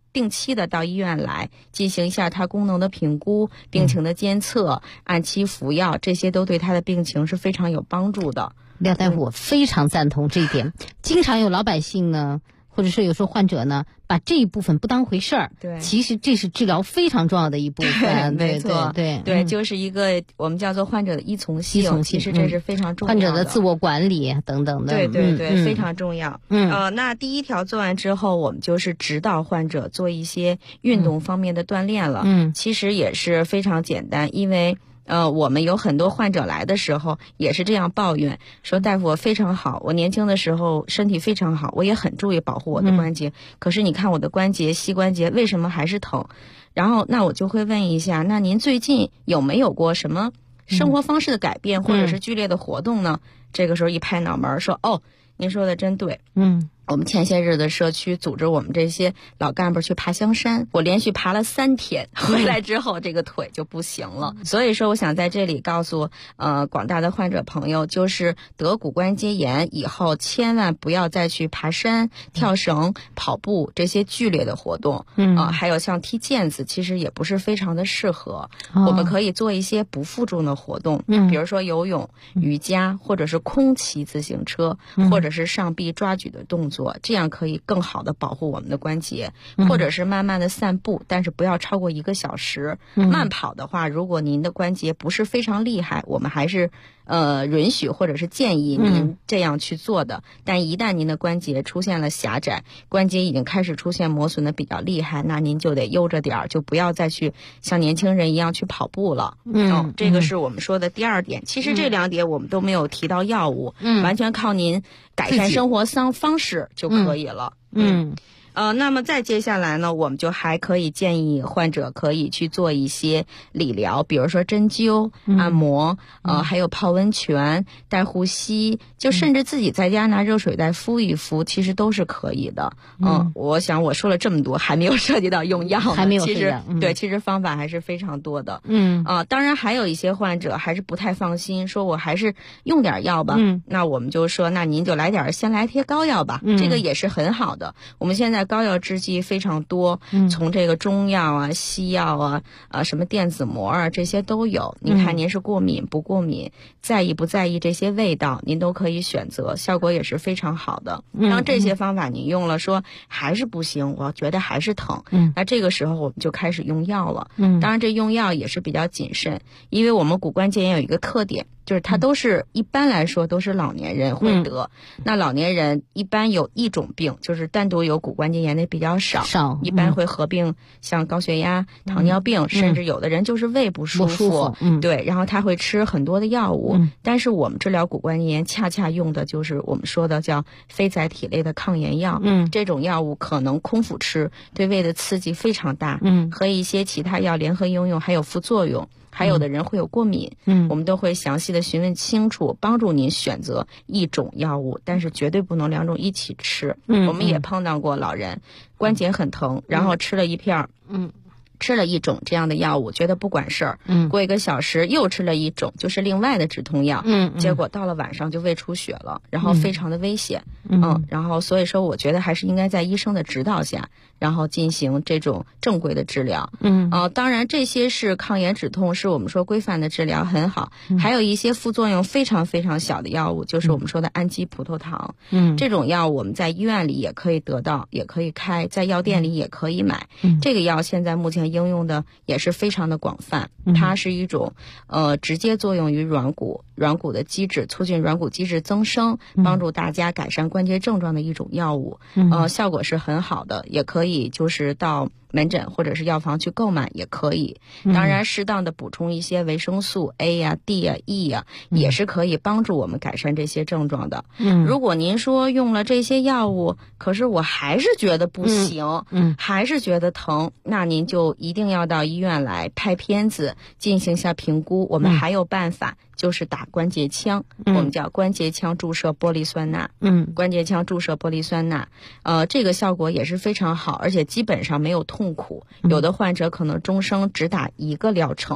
定期的到医院来进行一下他功能的评估、病情的监测，按期服药，这些都对他的病情是非常有帮助的。 廖大夫，我非常赞同这一点。经常有老百姓呢，或者是有时候患者呢，把这一部分不当回事儿。 对， 其实这是治疗非常重要的一部分。 没错， 对， 就是一个我们叫做患者的依从性，其实这是非常重要的。 患者的自我管理等等的。 对，非常重要。那第一条做完之后，我们就是指导患者做一些运动方面的锻炼了。其实也是非常简单，因为我们有很多患者来的时候也是这样抱怨，说大夫我非常好，我年轻的时候身体非常好，我也很注意保护我的关节，可是你看我的关节膝关节为什么还是疼？然后那我就会问一下，那您最近有没有过什么生活方式的改变，或者是剧烈的活动呢？这个时候一拍脑门说，哦，您说的真对。我们前些日子社区组织我们这些老干部去爬香山，我连续爬了3天，回来之后这个腿就不行了。所以说我想在这里告诉广大的患者朋友，就是得骨关节炎以后千万不要再去爬山、跳绳、跑步这些剧烈的活动。还有像踢毽子其实也不是非常的适合。我们可以做一些不负重的活动，比如说游泳、瑜伽，或者是空骑自行车，或者是上臂抓举的动作，这样可以更好的保护我们的关节。或者是慢慢的散步，但是不要超过1个小时。慢跑的话，如果您的关节不是非常厉害，我们还是允许或者是建议您这样去做的。但一旦您的关节出现了狭窄，关节已经开始出现磨损的比较厉害，那您就得悠着点儿，就不要再去像年轻人一样去跑步了。这个是我们说的第2点。其实这2点我们都没有提到药物，完全靠您改善生活方式就可以了。那么再接下来呢，我们就还可以建议患者可以去做一些理疗，比如说针灸、按摩，还有泡温泉、带护膝，就甚至自己在家拿热水袋敷一敷，其实都是可以的。我想我说了这么多，还没有涉及到用药呢， 还没有其实其实方法还是非常多的。当然还有一些患者还是不太放心，说我还是用点药吧。那我们就说，那您就先来贴膏药吧，这个也是很好的。我们现在膏药制剂非常多，从这个中药啊、西药啊、什么电子膜啊，这些都有。您看您是过敏不过敏，在意不在意这些味道，您都可以选择，效果也是非常好的。像这些方法您用了，说还是不行，我觉得还是疼，那这个时候我们就开始用药了。当然这用药也是比较谨慎，因为我们骨关节炎有一个特点，就是它都是一般来说都是老年人会得。那老年人一般有一种病，就是单独有骨关节炎的比较少，一般会合并像高血压、糖尿病，甚至有的人就是胃不舒服。对，然后他会吃很多的药物。但是我们治疗骨关节炎恰恰用的就是我们说的叫非甾体类的抗炎药。这种药物可能空腹吃，对胃的刺激非常大。和一些其他药联合应用还有副作用。还有的人会有过敏，我们都会详细的询问清楚，帮助您选择一种药物，但是绝对不能2种一起吃。我们也碰到过老人关节很疼，然后吃了一片吃了一种这样的药物，觉得不管事儿，过1个小时又吃了一种，就是另外的止痛药，结果到了晚上就胃出血了，然后非常的危险。然后所以说我觉得还是应该在医生的指导下，然后进行这种正规的治疗。当然这些是抗炎止痛，是我们说规范的治疗很好。还有一些副作用非常非常小的药物，就是我们说的氨基葡萄糖。这种药我们在医院里也可以得到，也可以开，在药店里也可以买。这个药现在目前应用的也是非常的广泛，它是一种直接作用于软骨的机制，促进软骨机制增生，帮助大家改善关节症状的一种药物。效果是很好的，也可以就是到门诊或者是药房去购买也可以。当然适当的补充一些维生素 A 呀、D 呀、E 呀，也是可以帮助我们改善这些症状的。如果您说用了这些药物，可是我还是觉得不行，还是觉得疼，那您就一定要到医院来拍片子进行一下评估。我们还有办法，就是打关节枪，我们叫关节腔注射玻璃酸钠。关节腔注射玻璃酸钠，这个效果也是非常好，而且基本上没有痛苦。有的患者可能终生只打1个疗程，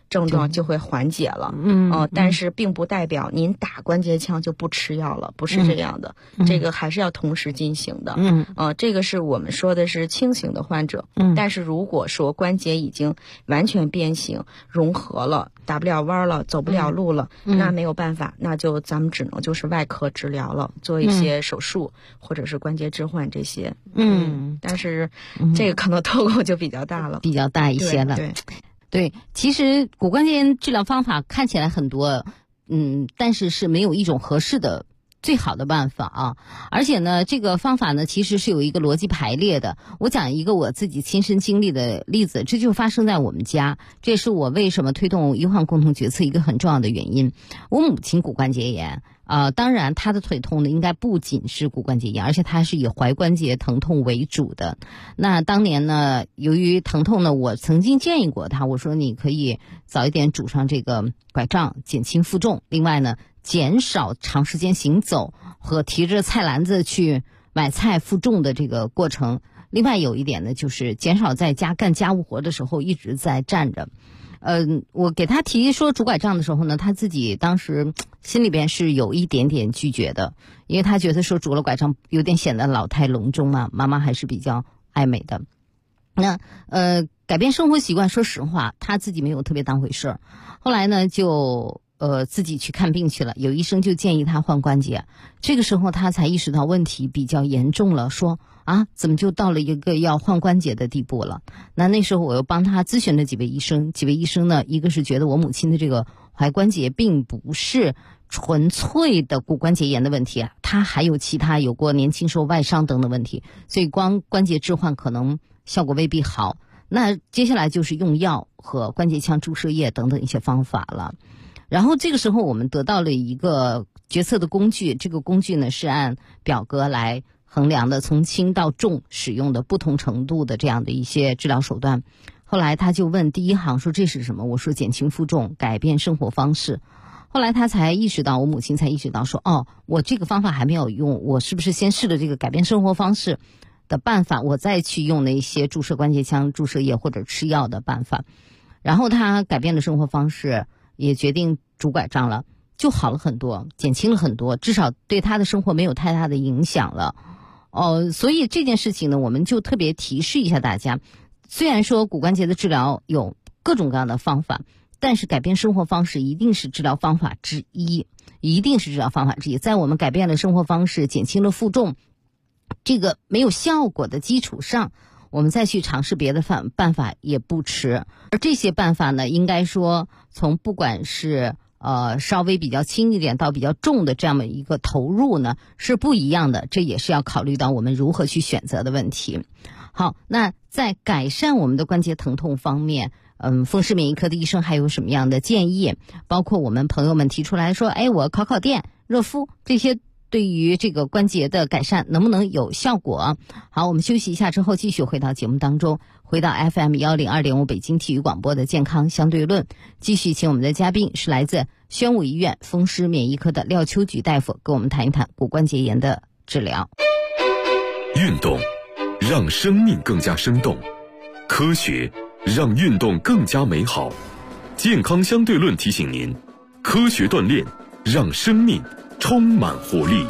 症状就会缓解了。但是并不代表您打关节枪就不吃药了，不是这样的，这个还是要同时进行的。这个是我们说的是轻型的患者。但是如果说关节已经完全变形、融合了，打不了弯了，走不了路了，那没有办法，那就咱们只能就是外科治疗了，做一些手术或者是关节置换这些。但是这个可能透过就比较大了， 比较大一些了。对，其实骨关节炎治疗方法看起来很多，但是没有一种合适的最好的办法啊。而且呢，这个方法呢其实是有一个逻辑排列的。我讲一个我自己亲身经历的例子，这就发生在我们家，这也是我为什么推动医患共同决策一个很重要的原因。我母亲骨关节炎。当然她的腿痛呢应该不仅是骨关节炎，而且她是以踝关节疼痛为主的。那当年呢，由于疼痛呢，我曾经建议过她，我说你可以早一点拄上这个拐杖，减轻负重。另外呢，减少长时间行走和提着菜篮子去买菜负重的这个过程。另外有一点呢，就是减少在家干家务活的时候一直在站着。我给他提说拄拐杖的时候呢，他自己当时心里边是有一点点拒绝的，因为他觉得说拄了拐杖有点显得老态龙钟嘛，妈妈还是比较爱美的。那改变生活习惯，说实话他自己没有特别当回事儿。后来呢就自己去看病去了，有医生就建议他换关节。这个时候他才意识到问题比较严重了，说怎么就到了一个要换关节的地步了。那时候我又帮他咨询了几位医生呢，一个是觉得我母亲的这个踝关节并不是纯粹的骨关节炎的问题啊，他还有其他有过年轻时候外伤等等问题，所以光关节置换可能效果未必好。那接下来就是用药和关节腔注射液等等一些方法了。然后这个时候我们得到了一个决策的工具，这个工具呢是按表格来衡量的，从轻到重使用的不同程度的这样的一些治疗手段。后来他就问第一行说这是什么，我说减轻负重，改变生活方式。后来他才意识到，我母亲才意识到说我这个方法还没有用，我是不是先试了这个改变生活方式的办法，我再去用那些注射关节腔注射液或者吃药的办法。然后他改变了生活方式，也决定拄拐杖了，就好了很多，减轻了很多，至少对他的生活没有太大的影响了。所以这件事情呢，我们就特别提示一下大家，虽然说骨关节的治疗有各种各样的方法，但是改变生活方式一定是治疗方法之一，在我们改变了生活方式，减轻了负重这个没有效果的基础上，我们再去尝试别的办法也不迟。而这些办法呢，应该说从不管是稍微比较轻一点到比较重的这样的一个投入呢是不一样的，这也是要考虑到我们如何去选择的问题。好，那在改善我们的关节疼痛方面，风湿免疫科的医生还有什么样的建议？包括我们朋友们提出来说，我烤电、热敷这些对于这个关节的改善能不能有效果？好，我们休息一下之后继续回到节目当中，回到 FM102.5 北京体育广播的健康相对论，继续请我们的嘉宾是来自宣武医院风湿免疫科的廖秋菊大夫，跟我们谈一谈骨关节炎的治疗。 运动让生命更加生动，科学让运动更加美好。健康相对论提醒您，科学锻炼让生命充满活力。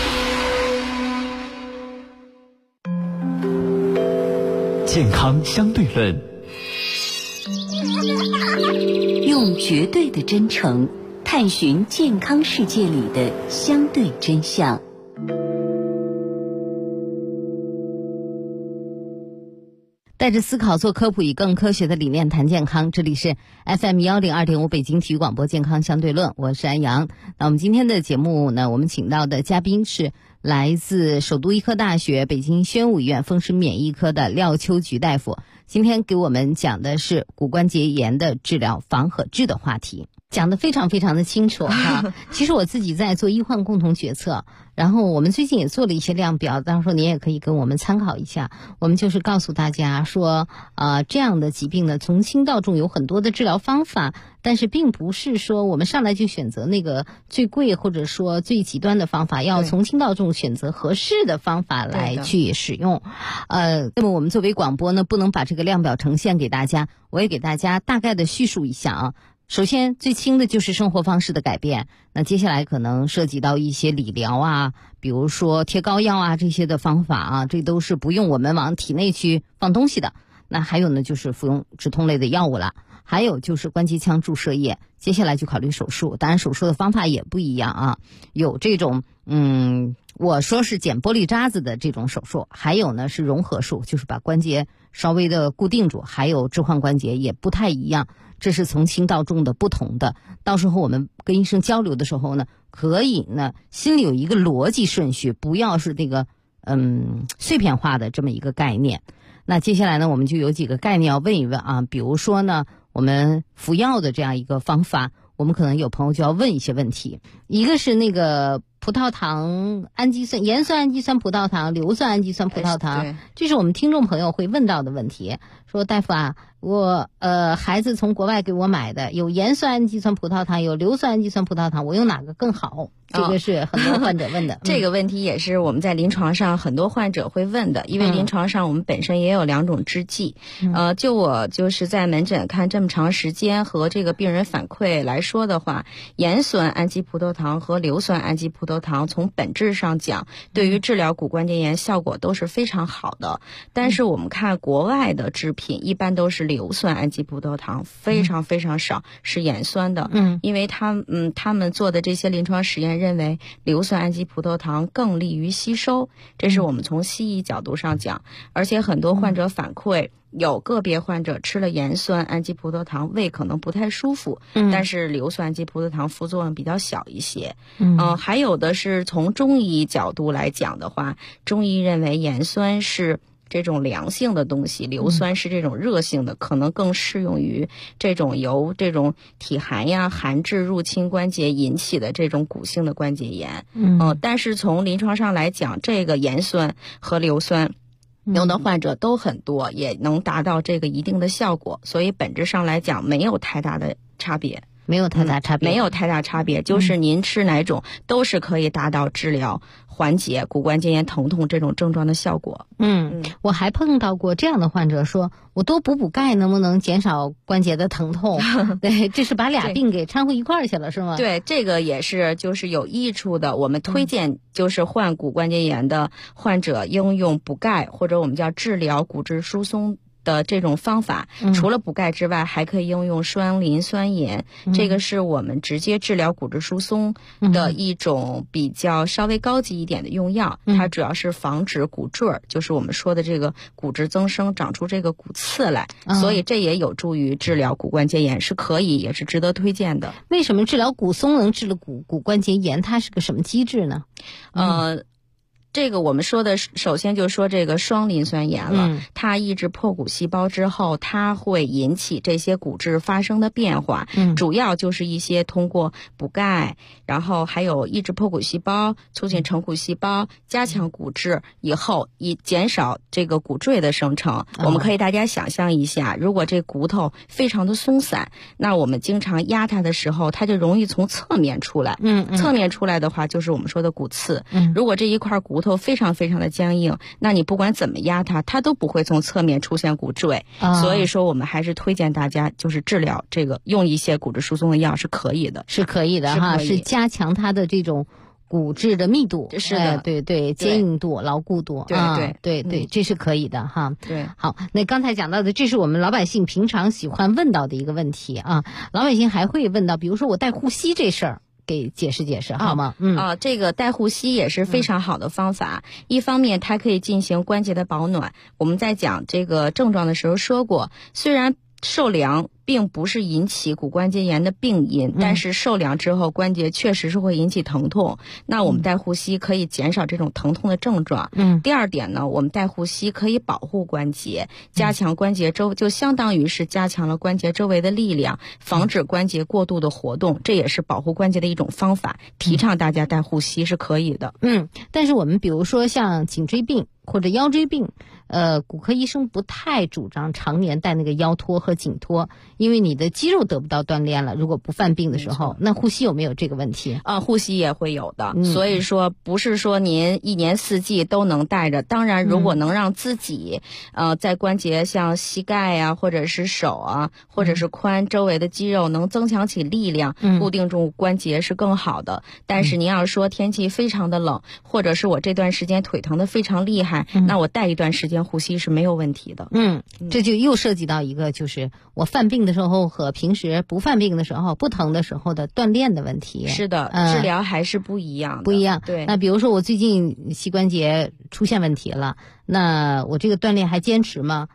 健康相对论， 用绝对的真诚探寻健康世界里的相对真相。 带着思考做科普，以更科学的理念谈健康。这里是 FM102.5 北京体育广播健康相对论，我是安阳。那我们今天的节目呢，我们请到的嘉宾是来自首都医科大学北京宣武医院风湿免疫科的廖秋菊大夫，今天给我们讲的是骨关节炎的治疗防和治的话题，讲得非常非常的清楚哈。其实我自己在做医患共同决策，然后我们最近也做了一些量表，到时候您也可以跟我们参考一下。我们就是告诉大家说，这样的疾病呢，从轻到重有很多的治疗方法， 但是并不是说我们上来就选择那个最贵或者说最极端的方法，要从轻到重选择合适的方法来去使用。那么我们作为广播呢，不能把这个量表呈现给大家，我也给大家大概的叙述一下啊。首先最轻的就是生活方式的改变，那接下来可能涉及到一些理疗啊，比如说贴膏药啊这些的方法啊，这都是不用我们往体内去放东西的。那还有呢就是服用止痛类的药物了，还有就是关节腔注射液，接下来就考虑手术，当然手术的方法也不一样啊，有这种我说是剪玻璃渣子的这种手术，还有呢是融合术，就是把关节稍微的固定住，还有置换关节也不太一样，这是从轻到重的不同的。到时候我们跟医生交流的时候呢，可以呢心里有一个逻辑顺序，不要是那个碎片化的这么一个概念。那接下来呢，我们就有几个概念要问一问啊，比如说呢，我们服药的这样一个方法，我们可能有朋友就要问一些问题，一个是那个葡萄糖氨基酸、盐酸氨基酸葡萄糖、硫酸氨基酸葡萄糖，这是我们听众朋友会问到的问题。说大夫啊，我孩子从国外给我买的，有盐酸氨基酸葡萄糖，有硫酸氨基酸葡萄糖，我用哪个更好？这个是很多患者问的。 这个问题也是我们在临床上很多患者会问的，因为临床上我们本身也有2种制剂。就我就是在门诊看这么长时间和这个病人反馈来说的话，盐酸氨基葡萄糖和硫酸氨基葡萄糖从本质上讲，对于治疗骨关节炎效果都是非常好的。但是我们看国外的制品一般都是硫酸氨基葡萄糖，非常非常少是盐酸的。因为他们做的这些临床实验认为硫酸氨基葡萄糖更利于吸收，这是我们从西医角度上讲。而且很多患者反馈，有个别患者吃了盐酸氨基葡萄糖胃可能不太舒服，但是硫酸氨基葡萄糖副作用比较小一些。还有的是从中医角度来讲的话，中医认为盐酸是这种凉性的东西，硫酸是这种热性的，可能更适用于这种由这种体寒呀、寒滞入侵关节引起的这种骨性的关节炎。但是从临床上来讲，这个盐酸和硫酸用的患者都很多，也能达到这个一定的效果，所以本质上来讲没有太大的差别。 没有太大差别， 没有太大差别，就是您吃哪种都是可以达到治疗、缓解骨关节炎疼痛这种症状的效果。 我还碰到过这样的患者说，我多补钙能不能减少关节的疼痛？对，这是把俩病给掺和一块儿去了，是吗？ 对，这个也是就是有益处的。我们推荐就是患骨关节炎的患者应用补钙，或者我们叫治疗骨质疏松的这种方法，除了补钙之外，还可以应用双磷酸盐，这个是我们直接治疗骨质疏松的一种比较稍微高级一点的用药。它主要是防止骨赘，就是我们说的这个骨质增生，长出这个骨刺来，所以这也有助于治疗骨关节炎，是可以也是值得推荐的。 为什么治疗骨松能治了骨关节炎？它是个什么机制呢？ 这个我们说的首先就说这个双磷酸盐了，它抑制破骨细胞之后，它会引起这些骨质发生的变化，主要就是一些通过补钙，然后还有抑制破骨细胞，促进成骨细胞，加强骨质以后，以减少这个骨赘的生成。我们可以大家想象一下，如果这骨头非常的松散，那我们经常压它的时候，它就容易从侧面出来。侧面出来的话，就是我们说的骨刺。如果这一块骨头非常非常的僵硬，那你不管怎么压它都不会从侧面出现骨赘。所以说我们还是推荐大家就是治疗这个用一些骨质疏松的药是可以的， 是可以的哈，是加强它的这种骨质的密度， 是的， 对，坚硬度、牢固度，对，这是可以的哈。 对， 好，那刚才讲到的，这是我们老百姓平常喜欢问到的一个问题啊。老百姓还会问到，比如说我戴护膝这事儿，给解释解释好吗？ 这个戴护膝也是非常好的方法。一方面它可以进行关节的保暖，我们在讲这个症状的时候说过，虽然受凉并不是引起骨关节炎的病因，但是受凉之后关节确实是会引起疼痛，那我们戴护膝可以减少这种疼痛的症状。第二点呢，我们戴护膝可以保护关节，加强关节就相当于是加强了关节周围的力量，防止关节过度的活动，这也是保护关节的一种方法，提倡大家戴护膝是可以的。 但是我们比如说像颈椎病或者腰椎病， 骨科医生不太主张常年戴那个腰托和颈托，因为你的肌肉得不到锻炼了。如果不犯病的时候，那呼吸有没有这个问题？ 呼吸也会有的。所以说不是说您一年四季都能戴着。当然，如果能让自己在关节像膝盖呀，或者是手啊，或者是髋周围的肌肉能增强起力量，固定住关节是更好的。但是您要说天气非常的冷，或者是我这段时间腿疼的非常厉害，那我戴一段时间呼吸是没有问题的。 这就又涉及到一个，就是我犯病的时候和平时不犯病的时候、不疼的时候的锻炼的问题。 是的，治疗还是不一样的。 不一样。 对。 那比如说我最近膝关节出现问题了，那我这个锻炼还坚持吗？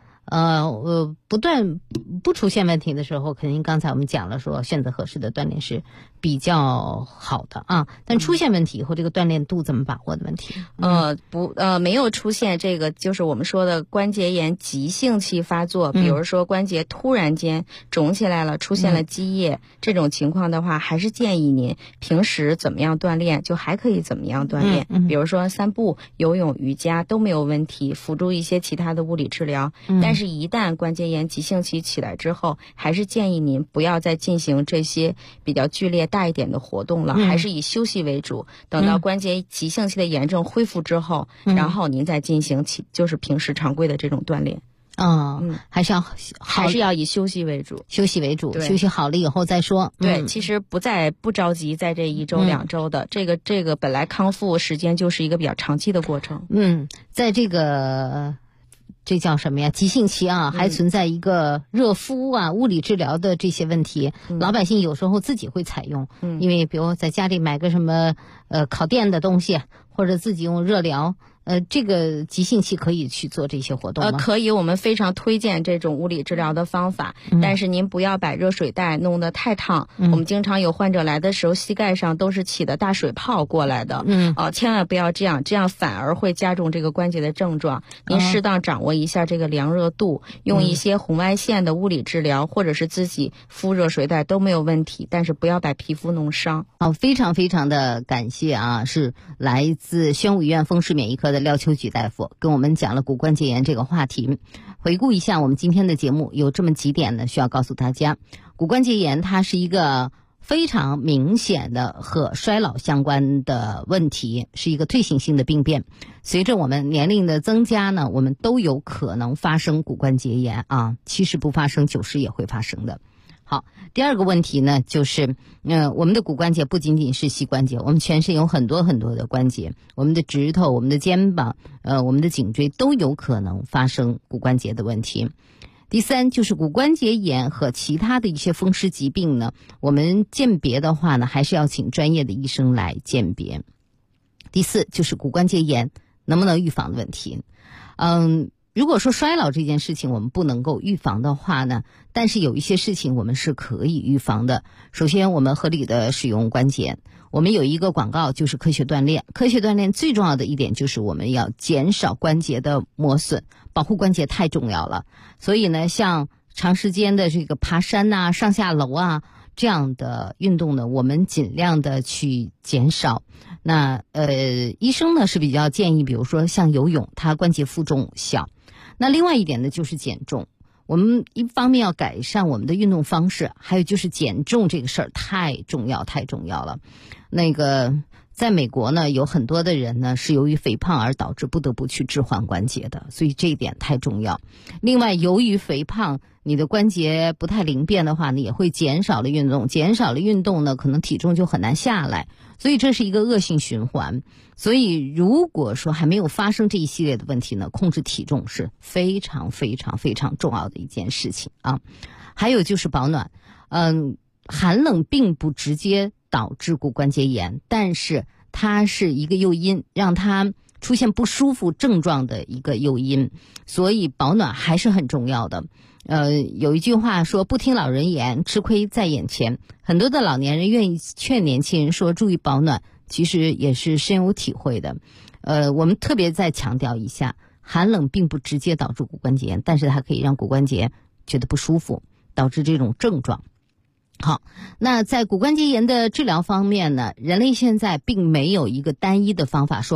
不出现问题的时候，肯定刚才我们讲了说选择合适的锻炼是比较好的啊。但出现问题以后，这个锻炼度怎么把握的问题？ 没有出现这个就是我们说的关节炎急性期发作，比如说关节突然间肿起来了，出现了积液，这种情况的话，还是建议您平时怎么样锻炼就还可以怎么样锻炼，比如说散步、游泳、瑜伽都没有问题，辅助一些其他的物理治疗。但是一旦关节炎急性期起来之后，还是建议您不要再进行这些比较剧烈大一点的活动了，还是以休息为主。等到关节急性期的炎症恢复之后，然后您再进行就是平时常规的这种锻炼。 还是要以休息为主， 休息好了以后再说。 对，其实不着急，在这1周2周的这个本来康复时间就是一个比较长期的过程。 在这叫什么呀？急性期啊，还存在一个热敷啊、物理治疗的这些问题。老百姓有时候自己会采用，因为比如在家里买个什么烤电的东西，或者自己用热疗。这个急性期可以去做这些活动吗？ 可以，我们非常推荐这种物理治疗的方法，但是您不要把热水袋弄得太烫。我们经常有患者来的时候，膝盖上都是起的大水泡过来的。千万不要这样，这样反而会加重这个关节的症状。您适当掌握一下这个凉热度，用一些红外线的物理治疗，或者是自己敷热水袋都没有问题，但是不要把皮肤弄伤。 非常非常的感谢啊，是来自宣武医院风湿免疫科的廖秋菊大夫跟我们讲了骨关节炎这个话题。回顾一下我们今天的节目，有这么几点呢，需要告诉大家。骨关节炎它是一个非常明显的和衰老相关的问题，是一个退行性的病变。随着我们年龄的增加呢，我们都有可能发生骨关节炎啊，70不发生，90也会发生的。好，第二个问题呢，就是我们的骨关节不仅仅是膝关节，我们全身有很多很多的关节，我们的指头、我们的肩膀、我们的颈椎都有可能发生骨关节的问题。第三，就是骨关节炎和其他的一些风湿疾病呢，我们鉴别的话呢，还是要请专业的医生来鉴别。第四，就是骨关节炎能不能预防的问题。如果说衰老这件事情我们不能够预防的话呢，但是有一些事情我们是可以预防的。首先，我们合理的使用关节。我们有一个广告就是科学锻炼，科学锻炼最重要的一点就是我们要减少关节的磨损，保护关节太重要了。所以呢，像长时间的这个爬山啊、上下楼啊这样的运动呢，我们尽量的去减少。那医生呢是比较建议，比如说像游泳，它关节负重小。那另外一点呢，就是减重。我们一方面要改善我们的运动方式，还有就是减重这个事儿太重要了。在美国呢，有很多的人呢是由于肥胖而导致不得不去置换关节的，所以这一点太重要。另外，由于肥胖，你的关节不太灵便的话呢，也会减少了运动呢，可能体重就很难下来，所以这是一个恶性循环。所以如果说还没有发生这一系列的问题呢，控制体重是非常非常非常重要的一件事情啊。还有就是保暖，寒冷并不直接导致骨关节炎，但是它是一个诱因，让它出现不舒服症状的一个诱因，所以保暖还是很重要的。有一句话说，不听老人言，吃亏在眼前。很多的老年人愿意劝年轻人说注意保暖，其实也是深有体会的。我们特别再强调一下，寒冷并不直接导致骨关节炎，但是它可以让骨关节觉得不舒服，导致这种症状。好，那在骨关节炎的治疗方面呢，人类现在并没有一个单一的方法说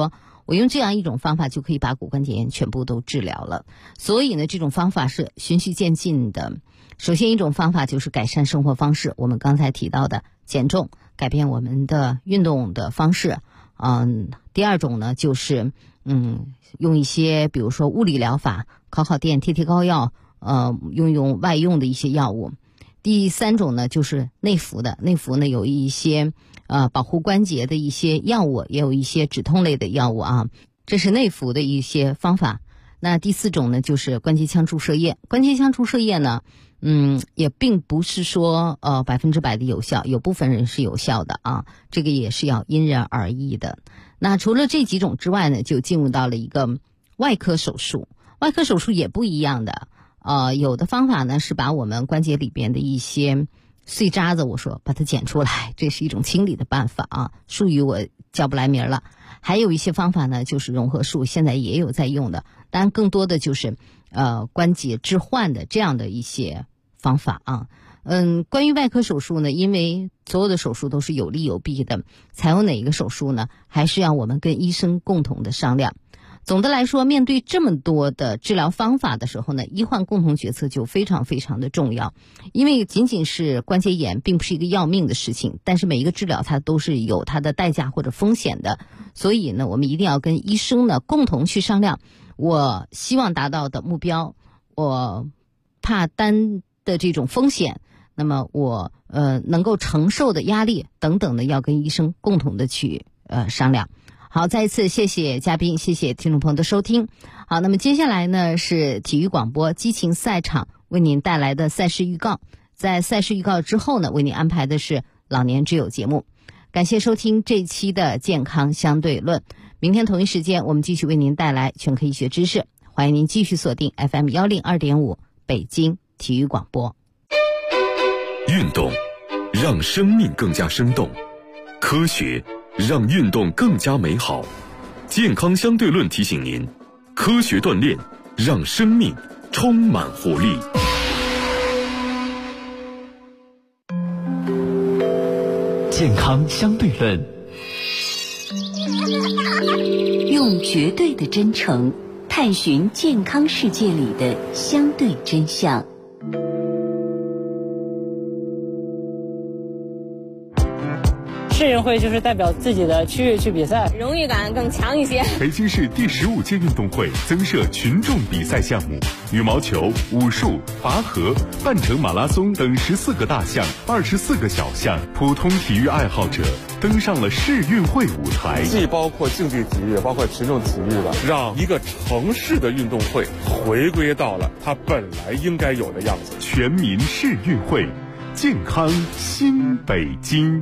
我用这样一种方法就可以把骨关节炎全部都治疗了。所以呢，这种方法是循序渐进的。首先一种方法就是改善生活方式，我们刚才提到的减重，改变我们的运动的方式。第二种呢就是用一些比如说物理疗法，烤电、贴膏药，用外用的一些药物。第三种呢就是内服的，内服呢有一些保护关节的一些药物，也有一些止痛类的药物啊，这是内服的一些方法。那第四种呢就是关节腔注射液。关节腔注射液呢也并不是说100%的有效，有部分人是有效的啊，这个也是要因人而异的。那除了这几种之外呢，就进入到了一个外科手术。外科手术也不一样的，有的方法呢是把我们关节里边的一些碎渣子，我说把它剪出来，这是一种清理的办法啊，术语我叫不来名了。还有一些方法呢就是融合术，现在也有在用的，当然更多的就是关节置换的这样的一些方法啊。关于外科手术呢，因为所有的手术都是有利有弊的，采用哪一个手术呢，还是要我们跟医生共同的商量。总的来说，面对这么多的治疗方法的时候呢，医患共同决策就非常非常的重要。因为仅仅是关节炎并不是一个要命的事情，但是每一个治疗它都是有它的代价或者风险的，所以呢，我们一定要跟医生呢共同去商量我希望达到的目标，我怕担的这种风险，那么我能够承受的压力等等的，要跟医生共同的去商量。好，再一次谢谢嘉宾，谢谢听众朋友的收听。好，那么接下来呢是体育广播激情赛场为您带来的赛事预告，在赛事预告之后呢，为您安排的是老年之友节目。感谢收听这一期的健康相对论，明天同一时间我们继续为您带来全科医学知识，欢迎您继续锁定 FM 102.5北京体育广播。 运动让生命更加生动，科学让运动更加美好。健康相对论提醒您，科学锻炼让生命充满活力。 健康相对论， 用绝对的真诚探寻健康世界里的相对真相。 市运会就是代表自己的区域去比赛， 荣誉感更强一些。 北京市第15届运动会增设群众比赛项目，羽毛球、武术、拔河、半程马拉松等14个大项、24个小项，普通体育爱好者登上了市运会舞台。 既包括竞技体育，包括群众体育了，让一个城市的运动会回归到了它本来应该有的样子。 全民市运会，健康新北京。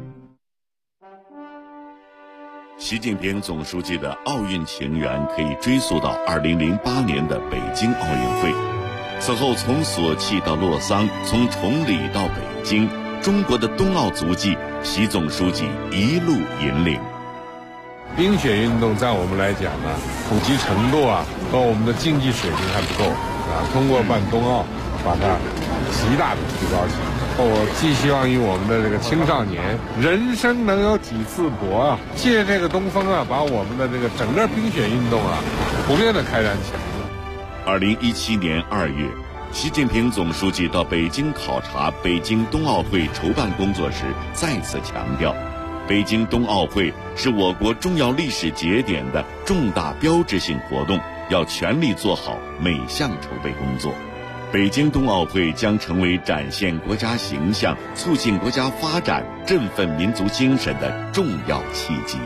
习近平总书记的奥运情缘可以追溯到2008年的北京奥运会。此后从索契到洛桑，从崇礼到北京，中国的冬奥足迹，习总书记一路引领。 冰雪运动在我们来讲呢，普及程度和我们的竞技水平还不够通过办冬奥，把它极大的提高起来。我寄希望于我们的这个青少年，人生能有几次搏借这个东风把我们的这个整个冰雪运动普遍的开展起来。 2017年2月，习近平总书记到北京考察北京冬奥会筹办工作时，再次强调，北京冬奥会是我国重要历史节点的重大标志性活动，要全力做好每项筹备工作。北京冬奥会将成为展现国家形象、促进国家发展、振奋民族精神的重要契机。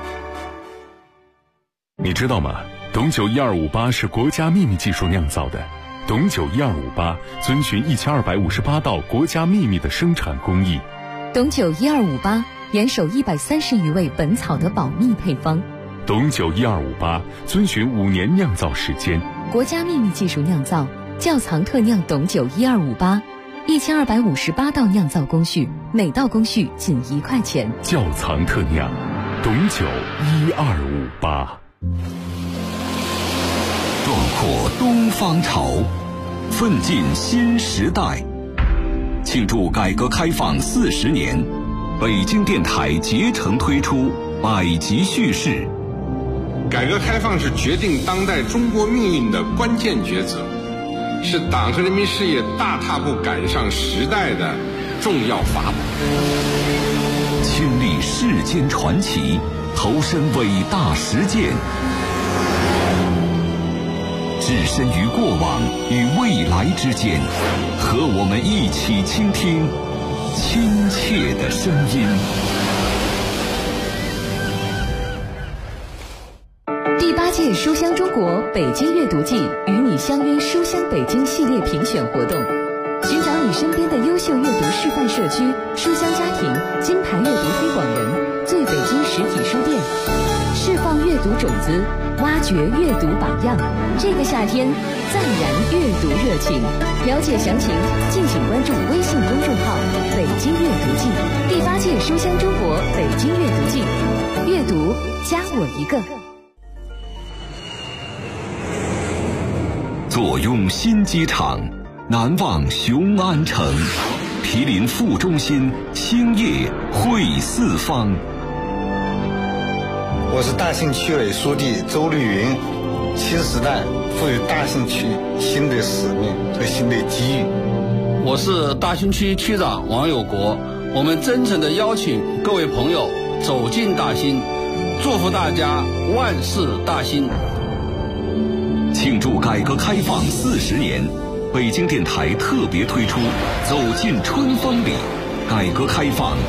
你知道吗？董酒1258是国家秘密技术酿造的。董酒1258遵循1258道国家秘密的生产工艺。 董酒1258严守130余味本草的保密配方。 董酒1258遵循5年酿造时间。 国家秘密技术酿造。窖藏特酿董酒1258，1258道酿造工序，每道工序仅1块钱。 窖藏特酿董酒1258。 壮阔东方潮，奋进新时代。庆祝改革开放40年，北京电台竭诚推出百集叙事， 改革开放是决定当代中国命运的关键抉择，是党和人民事业大踏步赶上时代的重要法宝。 亲历世间传奇，投身伟大实践，置身于过往与未来之间，和我们一起倾听亲切的声音。 第8届书香中国北京阅读季与你相约书香北京系列评选活动，寻找你身边的优秀阅读示范社区、书香家庭、金牌阅读推广人、最北京实体书店，释放阅读种子，挖掘阅读榜样。这个夏天，暂燃阅读热情。了解详情，敬请关注微信公众号“北京阅读季”。第8届书香中国北京阅读季，阅读加我一个。 坐拥新机场，难忘雄安城，毗邻副中心，兴业汇四方。 我是大兴区委书记周绿云。新时代赋予大兴区新的使命和新的机遇。 我是大兴区区长王有国。我们真诚地邀请各位朋友走进大兴，祝福大家万事大兴。 庆祝改革开放40年，北京电台特别推出《走进春风里》，改革开放